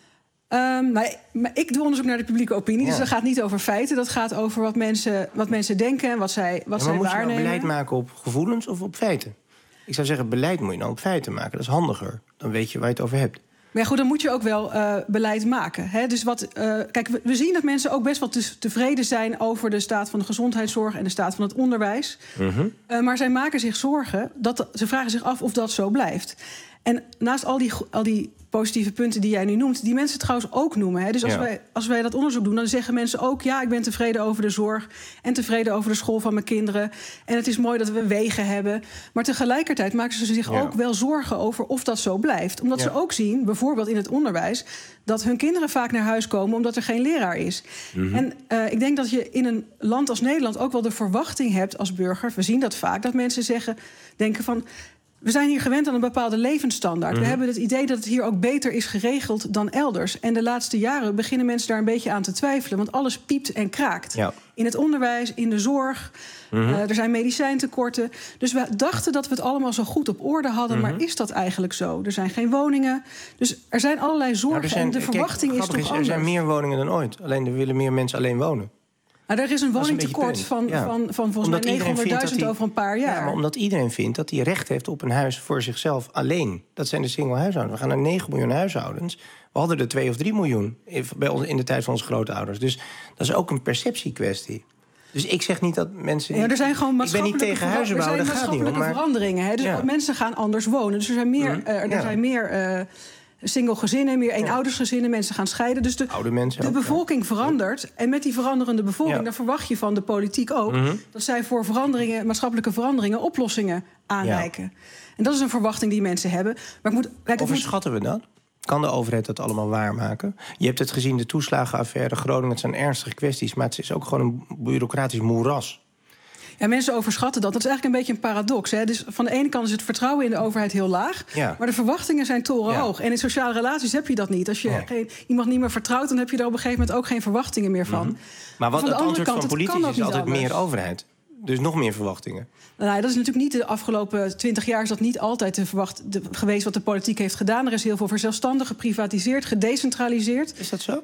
Maar ik doe onderzoek naar de publieke opinie. Dus dat gaat niet over feiten. Dat gaat over wat mensen denken en wat zij waarnemen. Moet je nou beleid maken op gevoelens of op feiten? Ik zou zeggen, beleid moet je nou op feiten maken. Dat is handiger. Dan weet je waar je het over hebt. Maar ja, goed, dan moet je ook wel beleid maken. Hè? Dus kijk, we zien dat mensen ook best wel tevreden zijn over de staat van de gezondheidszorg en de staat van het onderwijs. Mm-hmm. Maar zij maken zich zorgen, ze vragen zich af of dat zo blijft. En naast al die positieve punten die jij nu noemt, die mensen trouwens ook noemen. Hè? Dus als wij dat onderzoek doen, dan zeggen mensen ook, ja, ik ben tevreden over de zorg en tevreden over de school van mijn kinderen. En het is mooi dat we wegen hebben. Maar tegelijkertijd maken ze zich ook wel zorgen over of dat zo blijft. Omdat ze ook zien, bijvoorbeeld in het onderwijs, dat hun kinderen vaak naar huis komen omdat er geen leraar is. Mm-hmm. En ik denk dat je in een land als Nederland ook wel de verwachting hebt als burger, we zien dat vaak, dat mensen denken van, we zijn hier gewend aan een bepaalde levensstandaard. Mm-hmm. We hebben het idee dat het hier ook beter is geregeld dan elders. En de laatste jaren beginnen mensen daar een beetje aan te twijfelen. Want alles piept en kraakt. Ja. In het onderwijs, in de zorg. Mm-hmm. Er zijn medicijntekorten. Dus we dachten dat we het allemaal zo goed op orde hadden. Mm-hmm. Maar is dat eigenlijk zo? Er zijn geen woningen. Dus er zijn allerlei zorgen. En de verwachting is toch anders. Er zijn meer woningen dan ooit. Alleen er willen meer mensen alleen wonen. Nou, er is een woningtekort van volgens mij 900.000 over een paar jaar. Ja, maar omdat iedereen vindt dat hij recht heeft op een huis voor zichzelf alleen. Dat zijn de single huishoudens. We gaan naar 9 miljoen huishoudens. We hadden er 2 of 3 miljoen bij ons in de tijd van onze grootouders. Dus dat is ook een perceptiekwestie. Dus ik zeg niet dat mensen. Ja, er zijn gewoon maatschappelijke, ik ben niet tegen huizenbouw, dat gaat niet om. Maar veranderingen. Hè? Dus mensen gaan anders wonen. Dus er zijn meer single gezinnen, meer eenoudersgezinnen, mensen gaan scheiden. Dus de bevolking verandert. En met die veranderende bevolking, dan verwacht je van de politiek ook dat zij voor maatschappelijke veranderingen oplossingen aanreiken. Ja. En dat is een verwachting die mensen hebben. Maar overschatten we dat? Kan de overheid dat allemaal waarmaken? Je hebt het gezien, de toeslagenaffaire, Groningen, het zijn ernstige kwesties, maar het is ook gewoon een bureaucratisch moeras. Ja, mensen overschatten dat. Dat is eigenlijk een beetje een paradox. Hè? Dus van de ene kant is het vertrouwen in de overheid heel laag. Ja. Maar de verwachtingen zijn torenhoog. Ja. En in sociale relaties heb je dat niet. Als je iemand niet meer vertrouwt, dan heb je er op een gegeven moment ook geen verwachtingen meer van. Mm-hmm. Maar wat het antwoord van politici is altijd meer overheid. Dus nog meer verwachtingen. Nou, dat is natuurlijk niet de afgelopen 20 jaar is dat niet altijd geweest wat de politiek heeft gedaan. Er is heel veel verzelfstandigd, geprivatiseerd, gedecentraliseerd. Is dat zo?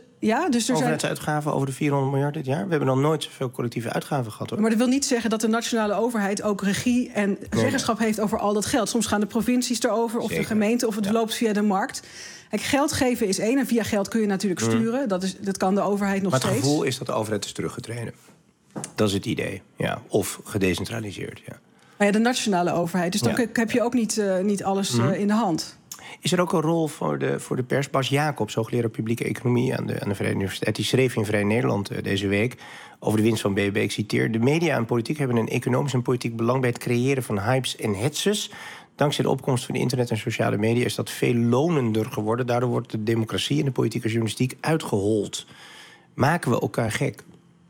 Dus overheidsuitgaven over de 400 miljard dit jaar. We hebben nog nooit zoveel collectieve uitgaven gehad, hoor. Maar dat wil niet zeggen dat de nationale overheid ook regie en zeggenschap heeft over al dat geld. Soms gaan de provincies erover, of de gemeente, of het loopt via de markt. Kijk, geld geven is één, en via geld kun je natuurlijk sturen. Dat kan de overheid nog steeds. Maar het gevoel is dat de overheid is teruggetreden. Dat is het idee, ja. Of gedecentraliseerd, ja. Maar ja, de nationale overheid. Dus dan heb je ook niet alles in de hand. Is er ook een rol voor de pers? Bas Jacobs, hoogleraar publieke economie aan de Vrije Universiteit, die schreef in Vrij Nederland deze week over de winst van BBB. Ik citeer: de media en politiek hebben een economisch en politiek belang bij het creëren van hypes en hetses. Dankzij de opkomst van internet en sociale media is dat veel lonender geworden. Daardoor wordt de democratie en de politieke journalistiek uitgehold. Maken we elkaar gek?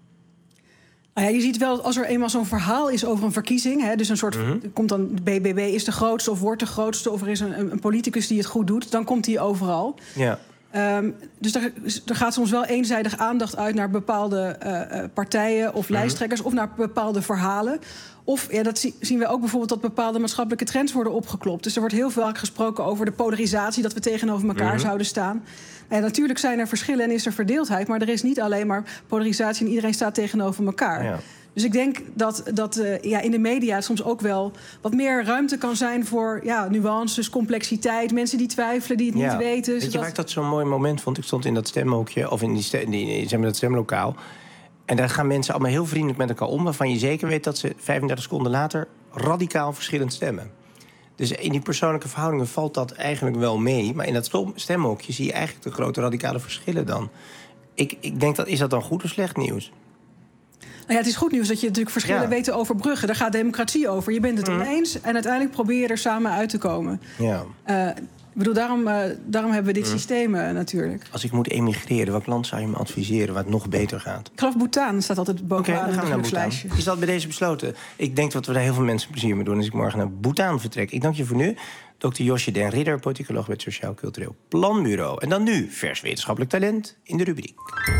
Nou ja, je ziet wel, als er eenmaal zo'n verhaal is over een verkiezing, hè, dus een soort, komt dan de BBB is de grootste of wordt de grootste, of er is een politicus die het goed doet, dan komt die overal. Ja. Dus er gaat soms wel eenzijdig aandacht uit naar bepaalde partijen of lijsttrekkers of naar bepaalde verhalen. Of, dat zien we ook bijvoorbeeld, dat bepaalde maatschappelijke trends worden opgeklopt. Dus er wordt heel vaak gesproken over de polarisatie, dat we tegenover elkaar zouden staan. Natuurlijk zijn er verschillen en is er verdeeldheid, maar er is niet alleen maar polarisatie en iedereen staat tegenover elkaar. Ja. Dus ik denk dat in de media soms ook wel wat meer ruimte kan zijn voor nuances, complexiteit, mensen die twijfelen, die het niet weten. Weet je waar ik dat zo'n mooi moment vond? Ik stond in dat stemhokje, of in dat stemlokaal. En daar gaan mensen allemaal heel vriendelijk met elkaar om, waarvan je zeker weet dat ze 35 seconden later radicaal verschillend stemmen. Dus in die persoonlijke verhoudingen valt dat eigenlijk wel mee. Maar in dat stemhokje zie je eigenlijk de grote radicale verschillen dan. Ik denk, is dat dan goed of slecht nieuws? Nou ja, het is goed nieuws dat je natuurlijk verschillen weet te overbruggen. Daar gaat democratie over. Je bent het oneens en uiteindelijk probeer je er samen uit te komen. Ja. Ik bedoel, daarom hebben we dit systeem natuurlijk. Als ik moet emigreren, welk land zou je me adviseren waar het nog beter gaat? Ik geloof Bhutan staat altijd bovenaan het gelukslijstje. Is dat bij deze besloten? Ik denk dat we daar heel veel mensen plezier mee doen als ik morgen naar Bhutan vertrek. Ik dank je voor nu. Dr. Josje den Ridder, politicoloog bij het Sociaal Cultureel Planbureau. En dan nu, vers wetenschappelijk talent in de rubriek.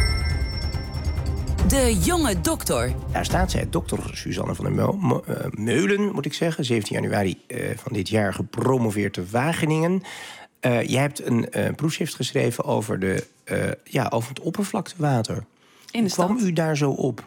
De jonge dokter. Daar staat zij, dokter Suzanne van der Meulen, moet ik zeggen. 17 januari van dit jaar gepromoveerd te Wageningen. Jij hebt een proefschrift geschreven over, over het oppervlaktewater. In de stad. Kwam u daar zo op?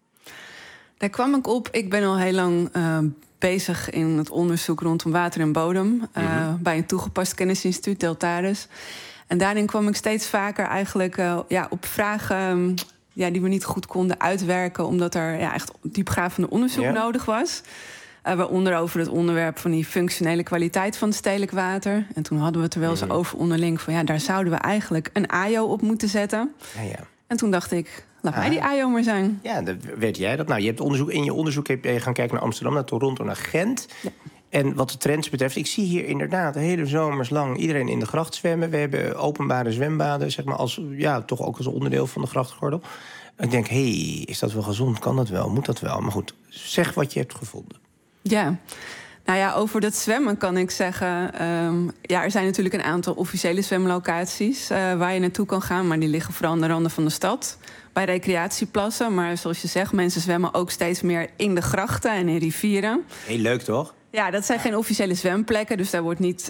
Daar kwam ik op. Ik ben al heel lang bezig in het onderzoek rondom water en bodem. Bij een toegepast kennisinstituut, Deltares. En daarin kwam ik steeds vaker eigenlijk op vragen die we niet goed konden uitwerken, omdat er echt diepgravende onderzoek nodig was. Waaronder over het onderwerp van die functionele kwaliteit van het stedelijk water. En toen hadden we het er wel eens over onderling van daar zouden we eigenlijk een AJO op moeten zetten. Ja. En toen dacht ik, laat mij die AJO maar zijn. Ja, dat weet jij dat. Nou, je hebt in je onderzoek heb je gaan kijken naar Amsterdam, naar Toronto, naar Gent. Ja. En wat de trends betreft, ik zie hier inderdaad de hele zomers lang iedereen in de gracht zwemmen. We hebben openbare zwembaden, zeg maar, toch ook als onderdeel van de grachtgordel. Ik denk, is dat wel gezond? Kan dat wel? Moet dat wel? Maar goed, zeg wat je hebt gevonden. Ja, nou ja, over dat zwemmen kan ik zeggen, er zijn natuurlijk een aantal officiële zwemlocaties waar je naartoe kan gaan, maar die liggen vooral aan de randen van de stad. Bij recreatieplassen, maar zoals je zegt, mensen zwemmen ook steeds meer in de grachten en in rivieren. Heel leuk, toch? Ja, dat zijn geen officiële zwemplekken. Dus daar wordt niet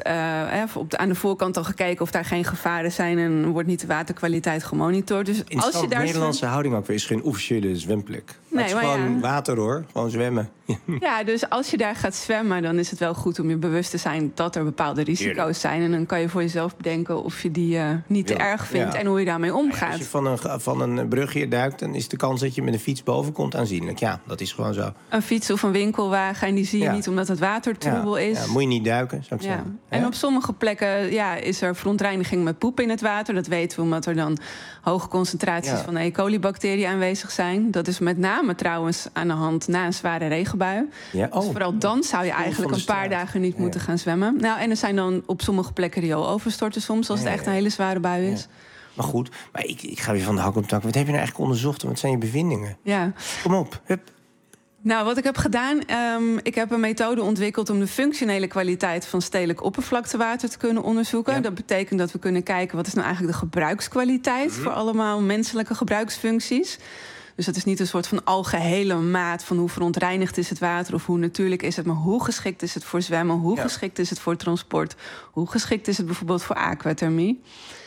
aan de voorkant al gekeken of daar geen gevaren zijn en wordt niet de waterkwaliteit gemonitord. Dus in als je daar Nederlandse houding ook weer is geen officiële zwemplek. Nee, het is gewoon water hoor, gewoon zwemmen. Ja, dus als je daar gaat zwemmen, dan is het wel goed om je bewust te zijn dat er bepaalde risico's zijn. En dan kan je voor jezelf bedenken of je die niet te erg vindt en hoe je daarmee omgaat. Als je van een brugje duikt, dan is de kans dat je met een fiets boven komt aanzienlijk. Ja, dat is gewoon zo. Een fiets of een winkelwagen, en die zie je niet omdat het water troebel is. Ja, moet je niet duiken, zou ik zeggen. En op sommige plekken is er verontreiniging met poep in het water. Dat weten we omdat er dan hoge concentraties van E. coli-bacteriën aanwezig zijn. Dat is met name trouwens aan de hand na een zware regenbui. Ja, dus vooral dan zou je eigenlijk een paar dagen niet moeten gaan zwemmen. Nou, en er zijn dan op sommige plekken riooloverstorten soms, als het echt een hele zware bui is. Maar goed, ik ga weer van de hak op de tak. Wat heb je nou eigenlijk onderzocht en wat zijn je bevindingen? Ja. Kom op, hup. Nou, wat ik heb gedaan, ik heb een methode ontwikkeld om de functionele kwaliteit van stedelijk oppervlaktewater te kunnen onderzoeken. Ja. Dat betekent dat we kunnen kijken wat is nou eigenlijk de gebruikskwaliteit voor allemaal menselijke gebruiksfuncties. Dus dat is niet een soort van algehele maat van hoe verontreinigd is het water of hoe natuurlijk is het, maar hoe geschikt is het voor zwemmen, hoe geschikt is het voor transport, hoe geschikt is het bijvoorbeeld voor aquathermie.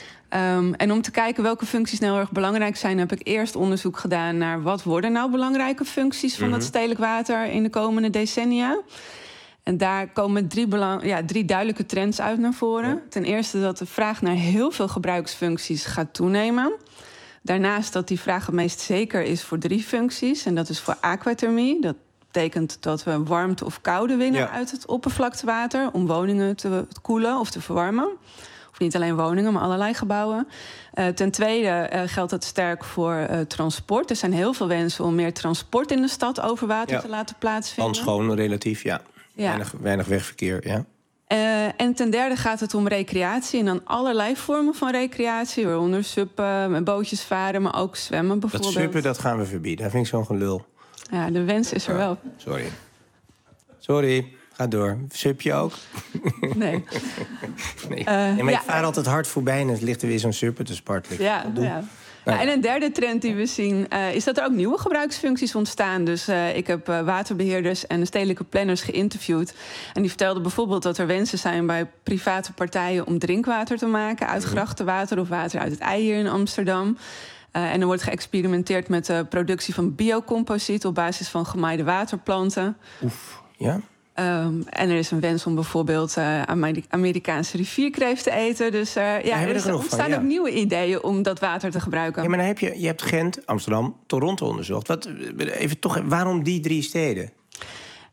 En om te kijken welke functies nou heel erg belangrijk zijn, heb ik eerst onderzoek gedaan naar wat worden nou belangrijke functies van het stedelijk water in de komende decennia. En daar komen drie duidelijke trends uit naar voren. Ja. Ten eerste dat de vraag naar heel veel gebruiksfuncties gaat toenemen. Daarnaast dat die vraag het meest zeker is voor 3 functies. En dat is voor aquathermie. Dat betekent dat we warmte of koude winnen uit het oppervlaktewater om woningen te koelen of te verwarmen. Of niet alleen woningen, maar allerlei gebouwen. Ten tweede geldt dat sterk voor transport. Er zijn heel veel wensen om meer transport in de stad over water te laten plaatsvinden. Schoon relatief, weinig wegverkeer, ja. En ten derde gaat het om recreatie. En dan allerlei vormen van recreatie. Waaronder suppen, met bootjes varen, maar ook zwemmen bijvoorbeeld. Dat suppen, dat gaan we verbieden. Dat vind ik zo'n gelul. Ja, de wens is er wel. Sorry. Ga door. Sup je ook? Nee. Maar ik vaar altijd hard voorbij en het ligt er weer zo'n suppen te spartelen. Ja. En een derde trend die we zien is dat er ook nieuwe gebruiksfuncties ontstaan. Dus ik heb waterbeheerders en stedelijke planners geïnterviewd. En die vertelden bijvoorbeeld dat er wensen zijn bij private partijen om drinkwater te maken uit grachtenwater of water uit het IJ hier in Amsterdam. En er wordt geëxperimenteerd met de productie van biocomposiet op basis van gemaaide waterplanten. Ja? En er is een wens om bijvoorbeeld Amerikaanse rivierkreeft te eten. Dus er ontstaan ook nieuwe ideeën om dat water te gebruiken. Ja, maar dan je hebt Gent, Amsterdam, Toronto onderzocht. Waarom die 3 steden?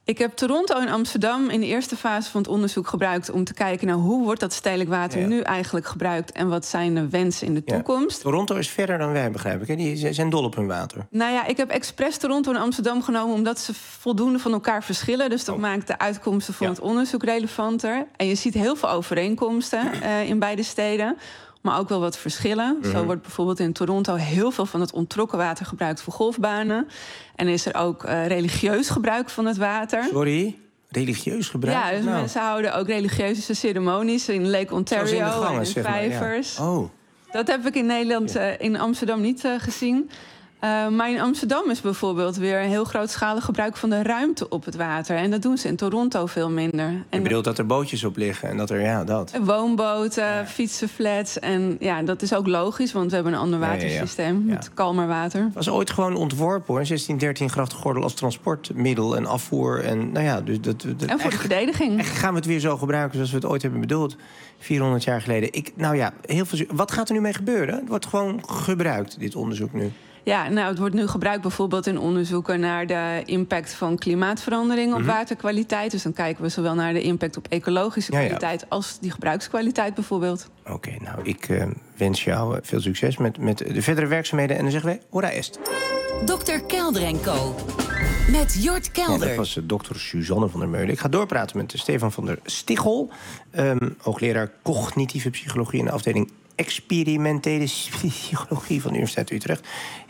Ik heb Toronto en Amsterdam in de eerste fase van het onderzoek gebruikt om te kijken naar hoe wordt dat stedelijk water nu eigenlijk gebruikt en wat zijn de wensen in de toekomst. Toronto is verder dan wij, begrijp ik. Hè? Die zijn dol op hun water. Nou ja, ik heb expres Toronto en Amsterdam genomen omdat ze voldoende van elkaar verschillen. Dus dat maakt de uitkomsten van het onderzoek relevanter. En je ziet heel veel overeenkomsten in beide steden. Maar ook wel wat verschillen. Zo wordt bijvoorbeeld in Toronto heel veel van het onttrokken water gebruikt voor golfbanen. En is er ook religieus gebruik van het water. Sorry? Religieus gebruik? Ja, dus mensen houden ook religieuze ceremonies in Lake Ontario en in vijvers. Ja. Oh. Dat heb ik in Nederland, in Amsterdam niet gezien. Maar in Amsterdam is bijvoorbeeld weer een heel grootschalig gebruik van de ruimte op het water. En dat doen ze in Toronto veel minder. Je bedoelt dat er bootjes op liggen en dat er, dat. Woonboten, fietsenflats. En ja, dat is ook logisch, want we hebben een ander watersysteem met kalmer water. Het was ooit gewoon ontworpen, hoor. 1613 grachtengordel als transportmiddel en afvoer. En, dus en voor de verdediging. Echt gaan we het weer zo gebruiken zoals we het ooit hebben bedoeld. 400 jaar geleden. Heel veel. Wat gaat er nu mee gebeuren? Het wordt gewoon gebruikt, dit onderzoek nu. Ja, het wordt nu gebruikt bijvoorbeeld in onderzoeken naar de impact van klimaatverandering op waterkwaliteit. Dus dan kijken we zowel naar de impact op ecologische kwaliteit als die gebruikskwaliteit bijvoorbeeld. Oké, ik wens jou veel succes met de verdere werkzaamheden. En dan zeggen wij, hora est. Dr. Kelder & Co. Met Jort Kelder. Dat was dokter Suzanne van der Meulen. Ik ga doorpraten met Stefan van der Stichel. Hoogleraar cognitieve psychologie in de afdeling experimentele psychologie van de Universiteit Utrecht.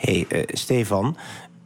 Stefan,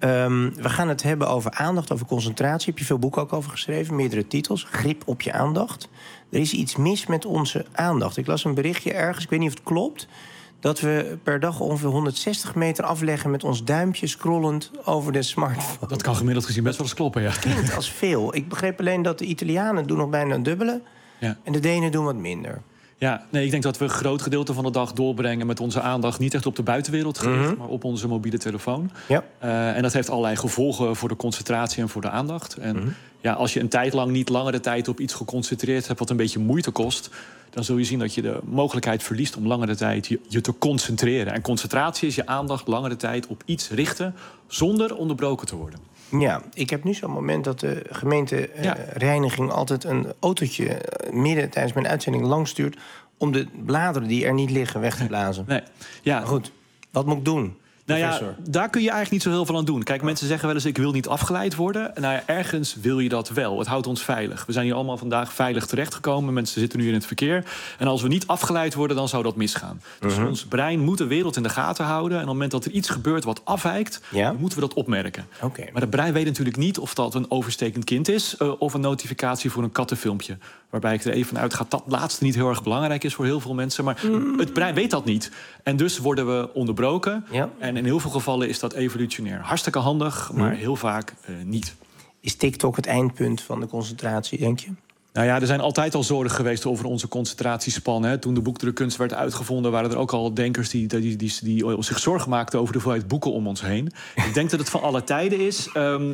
we gaan het hebben over aandacht, over concentratie. Heb je veel boeken ook over geschreven, meerdere titels. Grip op je aandacht. Er is iets mis met onze aandacht. Ik las een berichtje ergens, ik weet niet of het klopt, dat we per dag ongeveer 160 meter afleggen met ons duimpje scrollend over de smartphone. Dat kan gemiddeld gezien best wel eens kloppen, ja. Klinkt als veel. Ik begreep alleen dat de Italianen doen nog bijna een dubbele en de Denen doen wat minder. Ja, ik denk dat we een groot gedeelte van de dag doorbrengen met onze aandacht niet echt op de buitenwereld gericht, maar op onze mobiele telefoon. Ja. En dat heeft allerlei gevolgen voor de concentratie en voor de aandacht. En als je een tijd lang niet langere tijd op iets geconcentreerd hebt wat een beetje moeite kost, dan zul je zien dat je de mogelijkheid verliest om langere tijd je te concentreren. En concentratie is je aandacht langere tijd op iets richten zonder onderbroken te worden. Ja, ik heb nu zo'n moment dat de gemeente reiniging altijd een autootje midden tijdens mijn uitzending lang stuurt om de bladeren die er niet liggen weg te blazen. Nee. Ja. Maar goed, wat moet ik doen? Daar kun je eigenlijk niet zo heel veel aan doen. Kijk, mensen zeggen wel eens, ik wil niet afgeleid worden. Ergens wil je dat wel. Het houdt ons veilig. We zijn hier allemaal vandaag veilig terechtgekomen. Mensen zitten nu in het verkeer. En als we niet afgeleid worden, dan zou dat misgaan. Dus ons brein moet de wereld in de gaten houden. En op het moment dat er iets gebeurt wat afwijkt, dan moeten we dat opmerken. Okay. Maar het brein weet natuurlijk niet of dat een overstekend kind is of een notificatie voor een kattenfilmpje. Waarbij ik er even van uitga dat laatste niet heel erg belangrijk is voor heel veel mensen. Maar het brein weet dat niet. En dus worden we onderbroken. Ja. En in heel veel gevallen is dat evolutionair. Hartstikke handig, maar heel vaak niet. Is TikTok het eindpunt van de concentratie, denk je? Er zijn altijd al zorgen geweest over onze concentratiespan. Hè. Toen de boekdrukkunst werd uitgevonden, waren er ook al denkers die zich zorgen maakten over de hoeveelheid boeken om ons heen. Ik denk dat het van alle tijden is.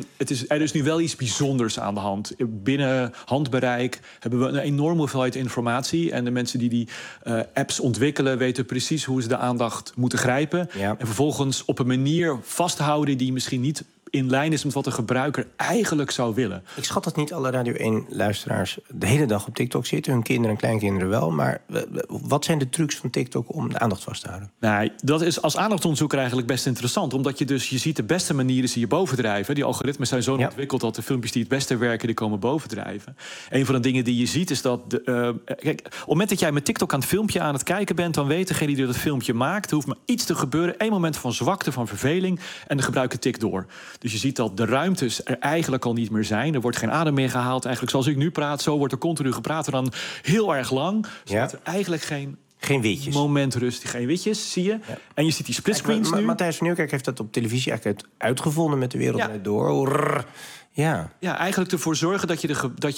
Er is nu wel iets bijzonders aan de hand. Binnen handbereik hebben we een enorme hoeveelheid informatie. En de mensen die apps ontwikkelen weten precies hoe ze de aandacht moeten grijpen. Ja. En vervolgens op een manier vasthouden die misschien niet in lijn is met wat de gebruiker eigenlijk zou willen. Ik schat dat niet alle Radio 1-luisteraars de hele dag op TikTok zitten. Hun kinderen en kleinkinderen wel. Maar wat zijn de trucs van TikTok om de aandacht vast te houden? Dat is als aandachtsonderzoeker eigenlijk best interessant. Omdat je ziet de beste manieren zie je bovendrijven. Die algoritmes zijn zo ontwikkeld dat de filmpjes die het beste werken, die komen bovendrijven. Een van de dingen die je ziet is dat kijk, op het moment dat jij met TikTok aan het filmpje aan het kijken bent, dan weet degene die dat filmpje maakt, er hoeft maar iets te gebeuren. Eén moment van zwakte, van verveling, en de gebruiker tikt door. Dus je ziet dat de ruimtes er eigenlijk al niet meer zijn. Er wordt geen adem meer gehaald. Eigenlijk zoals ik nu praat, zo wordt er continu gepraat. En dan heel erg lang. Zodat er eigenlijk geen witjes. Moment rust, geen witjes, zie je. Ja. En je ziet die splitscreens nu. Matthijs van Nieuwkerk heeft dat op televisie eigenlijk uitgevonden met De Wereld Door. Ja, eigenlijk ervoor zorgen dat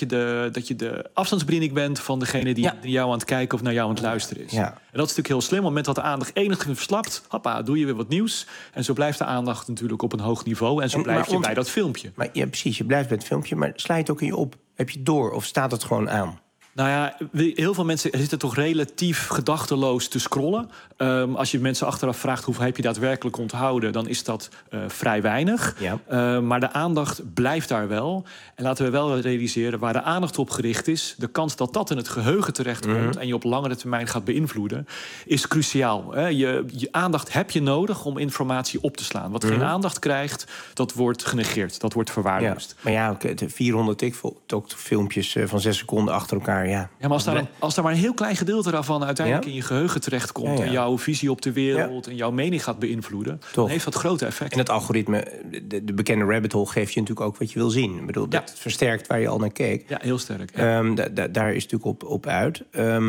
je de afstandsbediening bent van degene die jou aan het kijken of naar jou aan het luisteren is. Ja. En dat is natuurlijk heel slim. Op het moment dat de aandacht enigszins verslapt, doe je weer wat nieuws. En zo blijft de aandacht natuurlijk op een hoog niveau. En zo blijf je bij dat filmpje. Maar ja, precies, je blijft bij het filmpje. Maar sla je het ook in je op? Heb je door of staat het gewoon aan? Nou ja, heel veel mensen zitten toch relatief gedachteloos te scrollen. Als je mensen achteraf vraagt hoeveel heb je daadwerkelijk onthouden, dan is dat vrij weinig. Ja. Maar de aandacht blijft daar wel. En laten we wel realiseren, waar de aandacht op gericht is, de kans dat dat in het geheugen terechtkomt en je op langere termijn gaat beïnvloeden, is cruciaal. Hè? Je aandacht heb je nodig om informatie op te slaan. Wat geen aandacht krijgt, dat wordt genegeerd. Dat wordt verwaarloosd. Ja. Maar ja, 400 TikTok-filmpjes van 6 seconden achter elkaar. Ja, maar als daar maar een heel klein gedeelte daarvan uiteindelijk in je geheugen terechtkomt en jouw visie op de wereld en jouw mening gaat beïnvloeden, dan heeft dat grote effect. En het algoritme, de bekende rabbit hole, geeft je natuurlijk ook wat je wil zien. Ik bedoel, dat versterkt waar je al naar keek. Ja, heel sterk. Daar is natuurlijk op uit.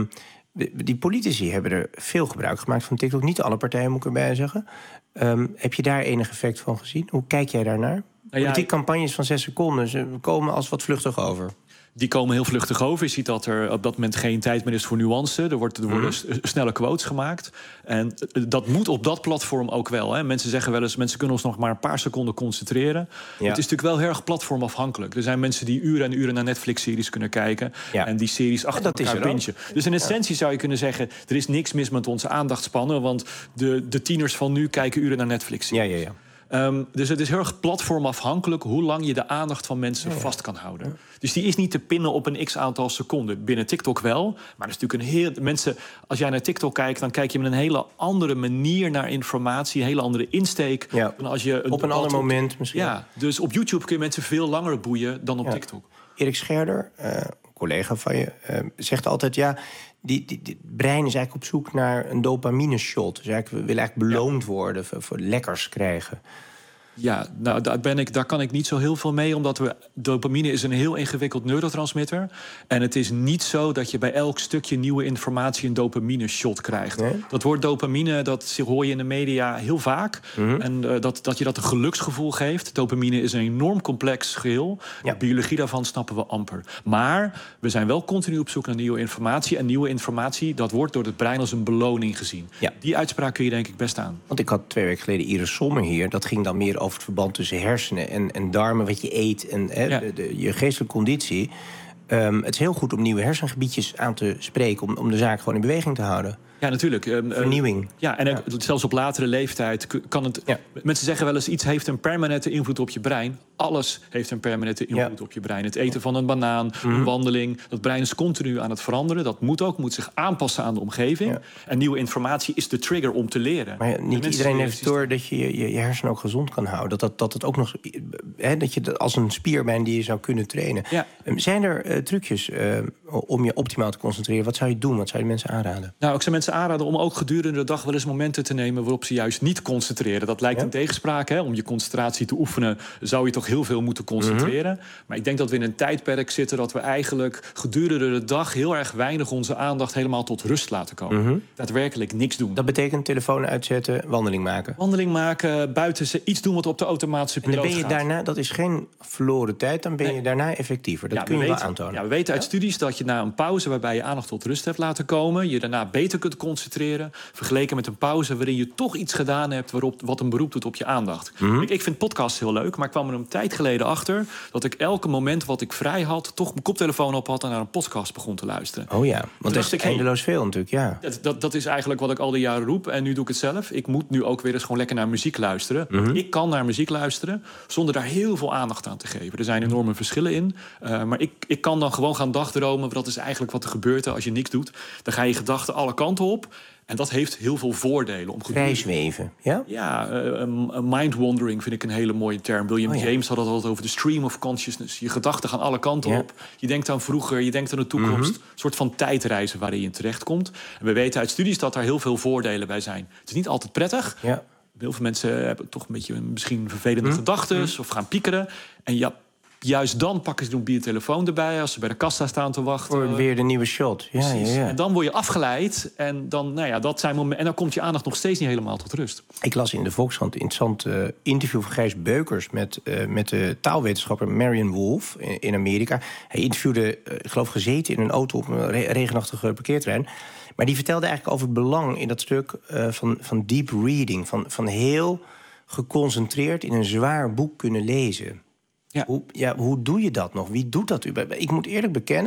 Die politici hebben er veel gebruik gemaakt van TikTok. Niet alle partijen, moet ik erbij zeggen. Heb je daar enig effect van gezien? Hoe kijk jij daarnaar? Die campagnes van 6 seconden, ze komen als wat vluchtig over. Die komen heel vluchtig over. Je ziet dat er op dat moment geen tijd meer is voor nuance. Er worden snelle quotes gemaakt. En dat moet op dat platform ook wel. Hè. Mensen zeggen wel eens, mensen kunnen ons nog maar een paar seconden concentreren. Ja. Het is natuurlijk wel heel erg platformafhankelijk. Er zijn mensen die uren en uren naar Netflix-series kunnen kijken. Ja. En die series achter elkaar bingen. Dus in essentie zou je kunnen zeggen, er is niks mis met onze aandachtspannen. Want de tieners van nu kijken uren naar Netflix-series. Ja. Dus het is heel erg platformafhankelijk hoe lang je de aandacht van mensen vast kan houden. Ja. Dus die is niet te pinnen op een x-aantal seconden. Binnen TikTok wel, maar dat is natuurlijk als jij naar TikTok kijkt, dan kijk je met een hele andere manier naar informatie, een hele andere insteek. Ja. Dan als je op een ander moment misschien. Ja, dus op YouTube kun je mensen veel langer boeien dan op TikTok. Erik Scherder, collega van je, zegt altijd, die brein is eigenlijk op zoek naar een dopamine shot. Dus we willen eigenlijk beloond worden, voor lekkers krijgen. Ja, nou, daar kan ik niet zo heel veel mee, omdat dopamine is een heel ingewikkeld neurotransmitter. En het is niet zo dat je bij elk stukje nieuwe informatie een dopamine-shot krijgt. Nee? Dat woord dopamine, dat hoor je in de media heel vaak. En dat je dat een geluksgevoel geeft. Dopamine is een enorm complex geheel. De biologie daarvan snappen we amper. Maar we zijn wel continu op zoek naar nieuwe informatie. En nieuwe informatie, dat wordt door het brein als een beloning gezien. Ja. Die uitspraak kun je denk ik best aan. Want ik had 2 weken geleden Iris Sommer hier. Dat ging dan meer over het verband tussen hersenen en darmen, wat je eet en je geestelijke conditie. Het is heel goed om nieuwe hersengebiedjes aan te spreken, om de zaak gewoon in beweging te houden. Ja, natuurlijk. Vernieuwing. Zelfs op latere leeftijd kan het. Ja. Mensen zeggen wel eens, iets heeft een permanente invloed op je brein. Alles heeft een permanente invloed op je brein. Het eten van een banaan, een wandeling. Dat brein is continu aan het veranderen. Dat moet zich aanpassen aan de omgeving. Ja. En nieuwe informatie is de trigger om te leren. Maar niet iedereen heeft door dat je hersenen ook gezond kan houden. Dat het ook nog, dat je als een spier bent die je zou kunnen trainen. Ja. Zijn er trucjes om je optimaal te concentreren? Wat zou je doen? Wat zou je mensen aanraden? Nou, ik zou mensen aanraden om ook gedurende de dag wel eens momenten te nemen waarop ze juist niet concentreren. Dat lijkt een tegenspraak. Hè? Om je concentratie te oefenen zou je toch heel veel moeten concentreren. Maar ik denk dat we in een tijdperk zitten dat we eigenlijk gedurende de dag heel erg weinig onze aandacht helemaal tot rust laten komen. Daadwerkelijk niks doen. Dat betekent telefoon uitzetten, wandeling maken. Wandeling maken, buiten iets doen wat op de automatische piloot gaat. En dan ben je daarna, dat is geen verloren tijd, dan ben je daarna effectiever. Dat kun je wel aantonen. Ja, we weten uit studies dat je na een pauze waarbij je aandacht tot rust hebt laten komen, je daarna beter kunt concentreren, vergeleken met een pauze waarin je toch iets gedaan hebt wat een beroep doet op je aandacht. Ik vind podcasts heel leuk, maar ik kwam er een tijd geleden achter dat ik elke moment wat ik vrij had, toch mijn koptelefoon op had en naar een podcast begon te luisteren. Oh ja, want dat is eindeloos veel natuurlijk, ja. Dat is eigenlijk wat ik al die jaren roep en nu doe ik het zelf. Ik moet nu ook weer eens gewoon lekker naar muziek luisteren. Ik kan naar muziek luisteren zonder daar heel veel aandacht aan te geven. Er zijn enorme verschillen in, maar ik kan dan gewoon gaan dagdromen. Dat is eigenlijk wat er gebeurt als je niks doet. Dan ga je gedachten alle kanten op. En dat heeft heel veel voordelen. Vrijzweven, ja? Ja, mind-wandering vind ik een hele mooie term. William James had het altijd over de stream of consciousness. Je gedachten gaan alle kanten op. Je denkt aan vroeger, je denkt aan de toekomst. Een soort van tijdreizen waarin je terechtkomt. En we weten uit studies dat daar heel veel voordelen bij zijn. Het is niet altijd prettig. Ja. Heel veel mensen hebben toch een beetje misschien vervelende gedachten of gaan piekeren. En juist dan pakken ze de mobiele telefoon erbij als ze bij de kassa staan te wachten. Voor weer de nieuwe shot. Ja. En dan word je afgeleid en dan, dat zijn momenten. En dan komt je aandacht nog steeds niet helemaal tot rust. Ik las in de Volkskrant een interessant interview van Gijs Beukers met de taalwetenschapper Marion Wolf in Amerika. Hij interviewde, ik geloof, gezeten in een auto op een regenachtig parkeerterrein. Maar die vertelde eigenlijk over het belang in dat stuk van deep reading. Van heel geconcentreerd in een zwaar boek kunnen lezen. Ja. Hoe doe je dat nog? Wie doet dat? Ik moet eerlijk bekennen,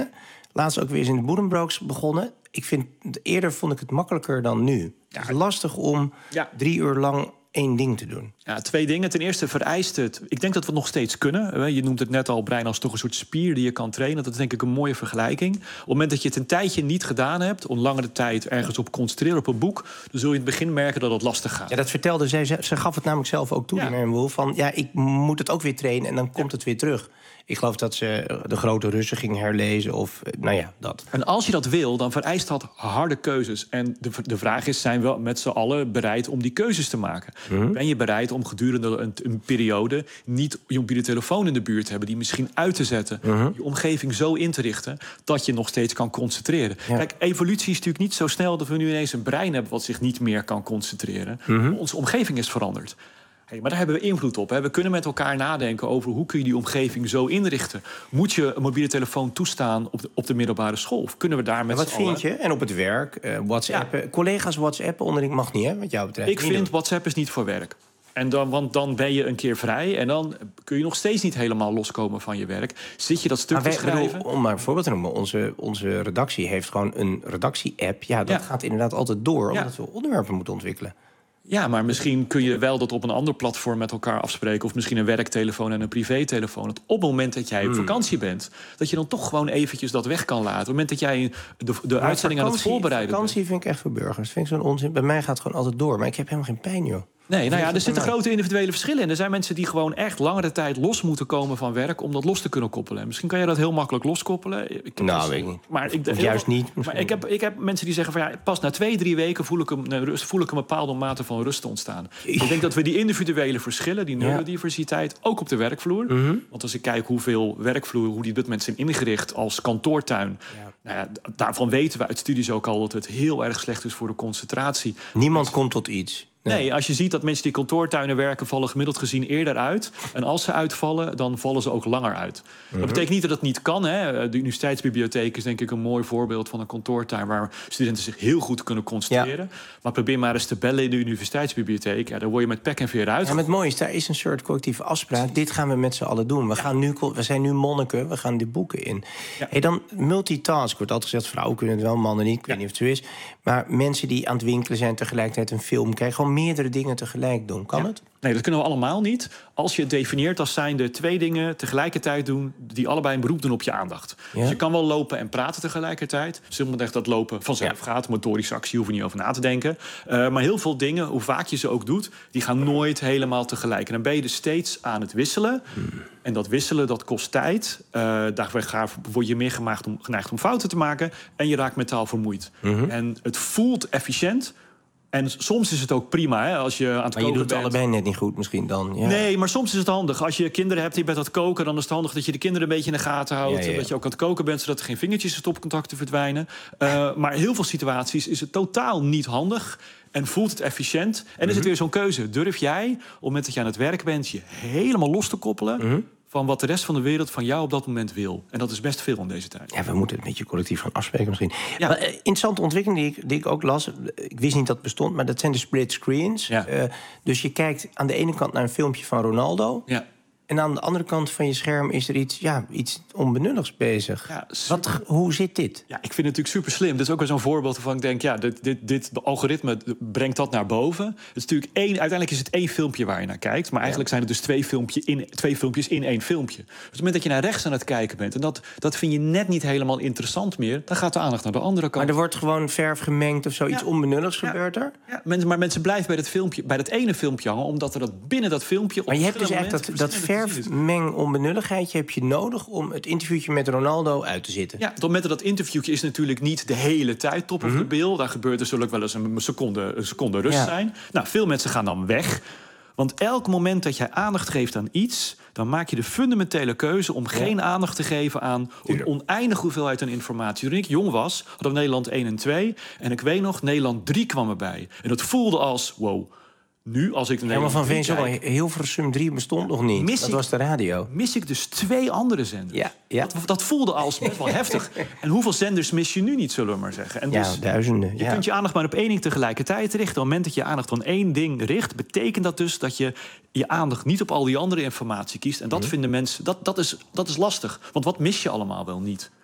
laatst ook weer eens in de Buddenbrooks begonnen. Eerder vond ik het makkelijker dan nu. Het is lastig om 3 uur lang 1 ding te doen. Ja, 2 dingen. Ten eerste vereist het... Ik denk dat we het nog steeds kunnen. Je noemt het net al, brein als toch een soort spier die je kan trainen. Dat is denk ik een mooie vergelijking. Op het moment dat je het een tijdje niet gedaan hebt... om langere tijd ergens op concentreren op een boek... dan zul je in het begin merken dat het lastig gaat. Ja, dat vertelde zij. Ze gaf het namelijk zelf ook toe, die Miriam Wolf. Van, ik moet het ook weer trainen en dan komt het weer terug. Ik geloof dat ze de grote Russen ging herlezen of dat. En als je dat wil, dan vereist dat harde keuzes. En de vraag is, zijn we met z'n allen bereid om die keuzes te maken? Ben je bereid om gedurende een periode... niet je mobiele telefoon in de buurt te hebben... die misschien uit te zetten, je omgeving zo in te richten... dat je nog steeds kan concentreren. Ja. Kijk, evolutie is natuurlijk niet zo snel... dat we nu ineens een brein hebben wat zich niet meer kan concentreren. Onze omgeving is veranderd. Maar daar hebben we invloed op. We kunnen met elkaar nadenken over hoe kun je die omgeving zo inrichten. Moet je een mobiele telefoon toestaan op de middelbare school? Of kunnen we daar met z'n allen... Wat vind je? En op het werk, WhatsAppen. Collega's WhatsAppen onderling mag niet, hè, wat jou betreft. Ik vind WhatsApp is niet voor werk. Want dan ben je een keer vrij en dan kun je nog steeds niet helemaal loskomen van je werk. Zit je dat stuk te schrijven? Om maar een voorbeeld te noemen, onze redactie heeft gewoon een redactie-app. Ja, dat gaat inderdaad altijd door, omdat we onderwerpen moeten ontwikkelen. Ja, maar misschien kun je wel dat op een ander platform met elkaar afspreken... of misschien een werktelefoon en een privételefoon. Dat op het moment dat jij op vakantie bent... dat je dan toch gewoon eventjes dat weg kan laten. Op het moment dat jij de uitzending aan het voorbereiden bent. Vakantie vind ik echt voor burgers. Vind ik zo'n onzin. Bij mij gaat het gewoon altijd door. Maar ik heb helemaal geen pijn, joh. Nee, er zitten grote individuele verschillen in. Er zijn mensen die gewoon echt langere tijd los moeten komen van werk... om dat los te kunnen koppelen. Misschien kan je dat heel makkelijk loskoppelen. Weet ik niet. Maar juist niet. Maar ik heb mensen die zeggen van pas na 2-3 weken voel ik een bepaalde mate van rust ontstaan. Ik denk dat we die individuele verschillen, die neurodiversiteit... ook op de werkvloer. Want als ik kijk hoeveel werkvloer, hoe die op dit moment zijn ingericht als kantoortuin... daarvan weten we uit studies ook al dat het heel erg slecht is voor de concentratie. Niemand komt tot iets. Nee, als je ziet dat mensen die kantoortuinen werken... vallen gemiddeld gezien eerder uit. En als ze uitvallen, dan vallen ze ook langer uit. Dat betekent niet dat het niet kan. Hè. De universiteitsbibliotheek is denk ik een mooi voorbeeld van een kantoortuin... waar studenten zich heel goed kunnen concentreren. Ja. Maar probeer maar eens te bellen in de universiteitsbibliotheek. Ja, daar word je met pek en veer uit. Ja, maar het mooie is, daar is een soort collectieve afspraak. Dit gaan we met z'n allen doen. We zijn nu monniken, we gaan die boeken in. Ja. Hey, dan multitask. Wordt altijd gezegd, vrouwen kunnen het wel, mannen niet. Ik weet niet of het zo is. Maar mensen die aan het winkelen zijn... tegelijkertijd een film kijken... gewoon meerdere dingen tegelijk doen. Kan het? Nee, dat kunnen we allemaal niet. Als je het definieert als zijnde 2 dingen tegelijkertijd doen... die allebei een beroep doen op je aandacht. Ja? Dus je kan wel lopen en praten tegelijkertijd. Simpelweg dat lopen vanzelf gaat. Motorische actie hoef je niet over na te denken. Maar heel veel dingen, hoe vaak je ze ook doet... die gaan nooit helemaal tegelijk. En dan ben je dus steeds aan het wisselen. En dat wisselen, dat kost tijd. Daar word je meer geneigd om fouten te maken. En je raakt mentaal vermoeid. En het voelt efficiënt... En soms is het ook prima, hè, als je aan het koken bent. Maar je doet het allebei net niet goed misschien dan. Ja. Nee, maar soms is het handig. Als je kinderen hebt die bent aan het koken... dan is het handig dat je de kinderen een beetje in de gaten houdt. Dat je ook aan het koken bent, zodat er geen vingertjes stopcontacten verdwijnen. Maar in heel veel situaties is het totaal niet handig... en voelt het efficiënt. En is het weer zo'n keuze. Durf jij, op het moment dat je aan het werk bent... je helemaal los te koppelen... van wat de rest van de wereld van jou op dat moment wil. En dat is best veel in deze tijd. Ja, we moeten het een beetje collectief gaan afspreken misschien. Ja. Maar, interessante ontwikkeling die ik ook las. Ik wist niet dat het bestond, maar dat zijn de split screens. Ja. Dus je kijkt aan de ene kant naar een filmpje van Ronaldo... Ja. En aan de andere kant van je scherm is er iets onbenulligs bezig. Ja, hoe zit dit? Ja, ik vind het natuurlijk super slim. Dit is ook weer zo'n voorbeeld waarvan ik denk... dit algoritme brengt dat naar boven. Het is natuurlijk uiteindelijk is het 1 filmpje waar je naar kijkt. Maar eigenlijk zijn het dus 2 filmpjes in 1 filmpje. Dus op het moment dat je naar rechts aan het kijken bent... en dat vind je net niet helemaal interessant meer... dan gaat de aandacht naar de andere kant. Maar er wordt gewoon verf gemengd of zoiets onbenulligs gebeurt er? Ja, maar mensen blijven bij dat ene filmpje hangen... omdat er dat binnen dat filmpje... Maar je hebt dus echt dat verfmeng onbenulligheidje heb je nodig om het interviewtje met Ronaldo uit te zitten. Ja, met dat interviewtje is natuurlijk niet de hele tijd top of the bill. Daar gebeurt er zullen ook wel eens een seconde rust zijn. Nou, veel mensen gaan dan weg. Want elk moment dat jij aandacht geeft aan iets... dan maak je de fundamentele keuze om geen aandacht te geven aan... een oneindige hoeveelheid aan informatie. Toen ik jong was, hadden we Nederland 1 en 2. En ik weet nog, Nederland 3 kwam erbij. En dat voelde als, wow... Nu, als ik de Nederland van Veensel, Hilversum 3 bestond nog niet. Dat was de radio. Mis ik dus 2 andere zenders. Ja. Dat voelde als best wel heftig. En hoeveel zenders mis je nu niet, zullen we maar zeggen? En dus, duizenden. Je kunt je aandacht maar op 1 ding tegelijkertijd richten. Op het moment dat je aandacht van 1 ding richt... betekent dat dus dat je je aandacht niet op al die andere informatie kiest. En dat vinden mensen, dat is lastig. Want wat mis je allemaal wel niet?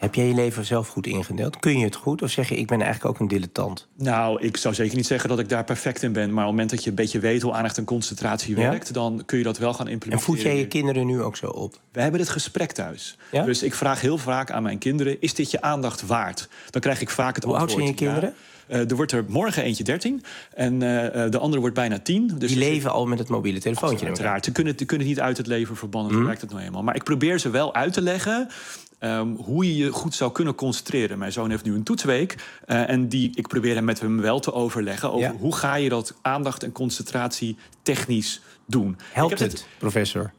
Heb jij je leven zelf goed ingedeeld? Kun je het goed? Of zeg je, ik ben eigenlijk ook een dilettant? Nou, ik zou zeker niet zeggen dat ik daar perfect in ben. Maar op het moment dat je een beetje weet hoe aandacht en concentratie werkt... dan kun je dat wel gaan implementeren. En voed jij je kinderen nu ook zo op? We hebben dit gesprek thuis. Ja? Dus ik vraag heel vaak aan mijn kinderen... is dit je aandacht waard? Dan krijg ik vaak het antwoord. Hoe oud zijn je kinderen? Er wordt er morgen eentje 13 en de andere wordt bijna 10. Dus die leven al met het mobiele telefoontje. Uiteraard. Ze kunnen niet uit het leven verbannen, zo werkt het nou eenmaal. Maar ik probeer ze wel uit te leggen... hoe je je goed zou kunnen concentreren. Mijn zoon heeft nu een toetsweek. En ik probeer met hem wel te overleggen... over hoe ga je dat aandacht en concentratie technisch doen. Helpt het, professor?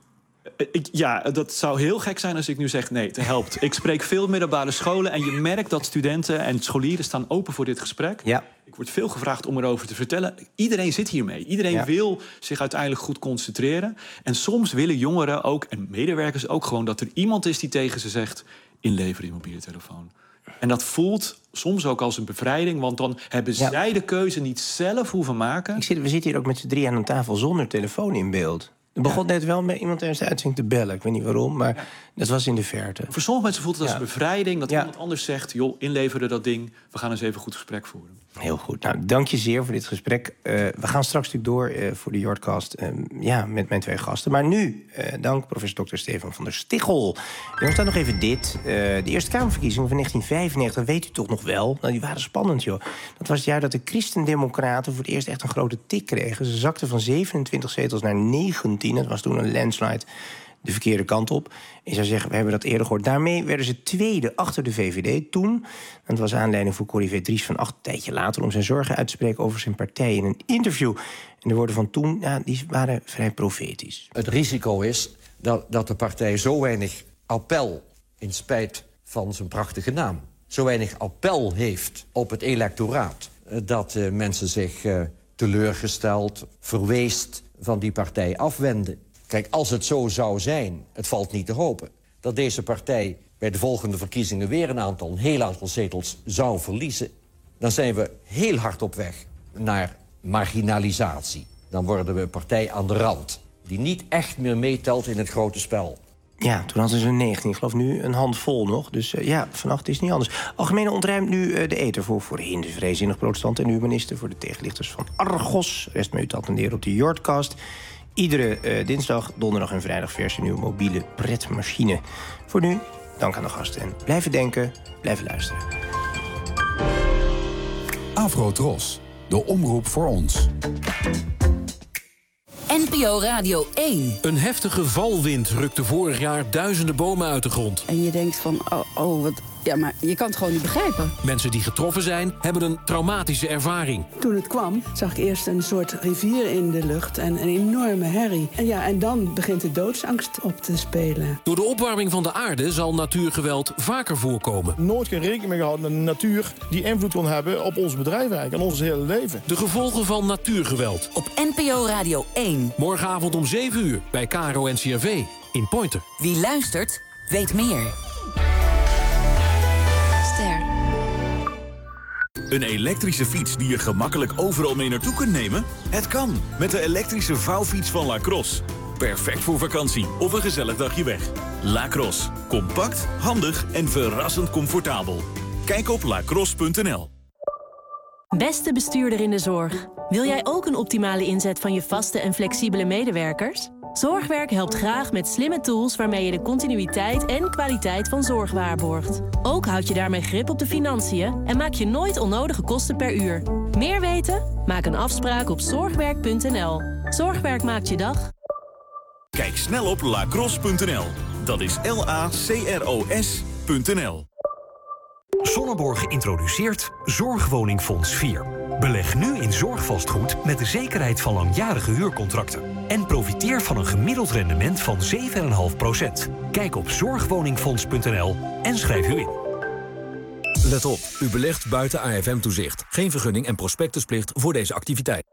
Dat zou heel gek zijn als ik nu zeg nee, het helpt. Ik spreek veel middelbare scholen en je merkt dat studenten en scholieren staan open voor dit gesprek. Ja. Ik word veel gevraagd om erover te vertellen. Iedereen zit hiermee. Iedereen wil zich uiteindelijk goed concentreren. En soms willen jongeren ook, en medewerkers ook gewoon... dat er iemand is die tegen ze zegt, inlever je mobiele telefoon. En dat voelt soms ook als een bevrijding... want dan hebben zij de keuze niet zelf hoeven maken. We zitten hier ook met z'n 3 aan een tafel zonder telefoon in beeld. Er begon net wel met iemand tijdens de uitzending te bellen. Ik weet niet waarom, maar dat was in de verte. Voor sommige mensen voelt het als een bevrijding... dat iemand anders zegt, joh, inleveren dat ding. We gaan eens even een goed gesprek voeren. Heel goed. Nou, dank je zeer voor dit gesprek. We gaan straks natuurlijk door voor de Yardcast met mijn 2 gasten. Maar nu, dank professor Dr. Stefan van der Stichel. En dan staat nog even dit. De Eerste Kamerverkiezingen van 1995, weet u toch nog wel? Nou, die waren spannend, joh. Dat was het jaar dat de Christendemocraten voor het eerst echt een grote tik kregen. Ze zakten van 27 zetels naar 19. Dat was toen een landslide de verkeerde kant op. Ik zou zeggen, we hebben dat eerder gehoord. Daarmee werden ze tweede achter de VVD toen. En dat was aanleiding voor Corrie Dries van Acht een tijdje later... om zijn zorgen uit te spreken over zijn partij in een interview. En de woorden van toen, die waren vrij profetisch. Het risico is dat de partij zo weinig appel, in spijt van zijn prachtige naam... zo weinig appel heeft op het electoraat... dat mensen zich teleurgesteld, verweest van die partij afwenden. Kijk, als het zo zou zijn, het valt niet te hopen... dat deze partij bij de volgende verkiezingen weer een heel aantal zetels zou verliezen... dan zijn we heel hard op weg naar marginalisatie. Dan worden we een partij aan de rand, die niet echt meer meetelt in het grote spel. Ja, toen hadden ze 19. Ik geloof nu een handvol nog. Dus vannacht is het niet anders. Algemene ontruimt nu de eter voor de Hindu, vreeszinnig protestanten en humanisten... voor de tegenlichters van Argos. Rest me u te attenderen op de Yardcast. Iedere dinsdag, donderdag en vrijdag vers een nieuwe mobiele pretmachine. Voor nu, dank aan de gasten. En blijven denken, blijven luisteren. Afro-Tros, de omroep voor ons. NPO Radio 1. Een heftige valwind rukte vorig jaar duizenden bomen uit de grond. En je denkt van, wat... Ja, maar je kan het gewoon niet begrijpen. Mensen die getroffen zijn, hebben een traumatische ervaring. Toen het kwam, zag ik eerst een soort rivier in de lucht en een enorme herrie. En dan begint de doodsangst op te spelen. Door de opwarming van de aarde zal natuurgeweld vaker voorkomen. Nooit geen rekening mee gehouden met een natuur die invloed kan hebben op ons bedrijf eigenlijk en ons hele leven. De gevolgen van natuurgeweld. Op NPO Radio 1. Morgenavond om 7 uur bij KRO-NCRV in Pointer. Wie luistert, weet meer. Een elektrische fiets die je gemakkelijk overal mee naartoe kunt nemen? Het kan, met de elektrische vouwfiets van Lacrosse. Perfect voor vakantie of een gezellig dagje weg. Lacrosse. Compact, handig en verrassend comfortabel. Kijk op lacrosse.nl. Beste bestuurder in de zorg. Wil jij ook een optimale inzet van je vaste en flexibele medewerkers? Zorgwerk helpt graag met slimme tools waarmee je de continuïteit en kwaliteit van zorg waarborgt. Ook houd je daarmee grip op de financiën en maak je nooit onnodige kosten per uur. Meer weten? Maak een afspraak op zorgwerk.nl. Zorgwerk maakt je dag. Kijk snel op lacrosse.nl. Dat is LACROS.nl. Sonneborg introduceert Zorgwoningfonds 4. Beleg nu in zorgvastgoed met de zekerheid van langjarige huurcontracten. En profiteer van een gemiddeld rendement van 7,5%. Kijk op zorgwoningfonds.nl en schrijf u in. Let op, u belegt buiten AFM-toezicht. Geen vergunning en prospectusplicht voor deze activiteit.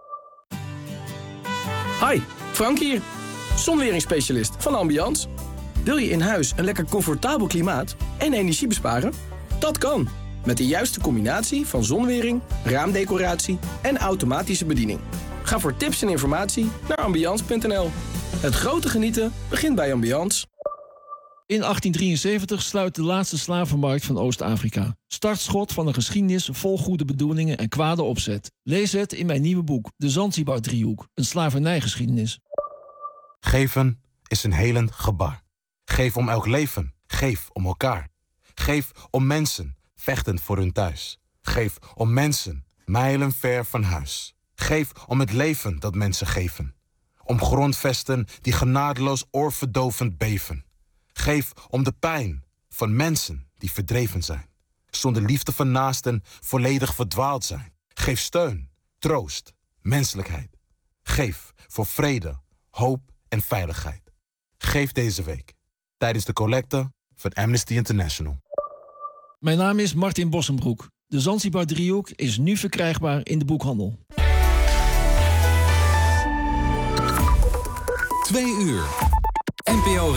Hi, Frank hier. Zonweringsspecialist van Ambiance. Wil je in huis een lekker comfortabel klimaat en energie besparen? Dat kan, met de juiste combinatie van zonwering, raamdecoratie en automatische bediening. Ga voor tips en informatie naar ambiance.nl. Het grote genieten begint bij Ambiance. In 1873 sluit de laatste slavenmarkt van Oost-Afrika. Startschot van een geschiedenis vol goede bedoelingen en kwade opzet. Lees het in mijn nieuwe boek, De Zanzibar-driehoek, een slavernijgeschiedenis. Geven is een helend gebaar. Geef om elk leven, geef om elkaar. Geef om mensen, vechtend voor hun thuis. Geef om mensen, mijlen ver van huis. Geef om het leven dat mensen geven. Om grondvesten die genadeloos oorverdovend beven. Geef om de pijn van mensen die verdreven zijn. Zonder liefde van naasten volledig verdwaald zijn. Geef steun, troost, menselijkheid. Geef voor vrede, hoop en veiligheid. Geef deze week tijdens de collecte van Amnesty International. Mijn naam is Martin Bossenbroek. De Zanzibar-driehoek is nu verkrijgbaar in de boekhandel. 2 uur. NPO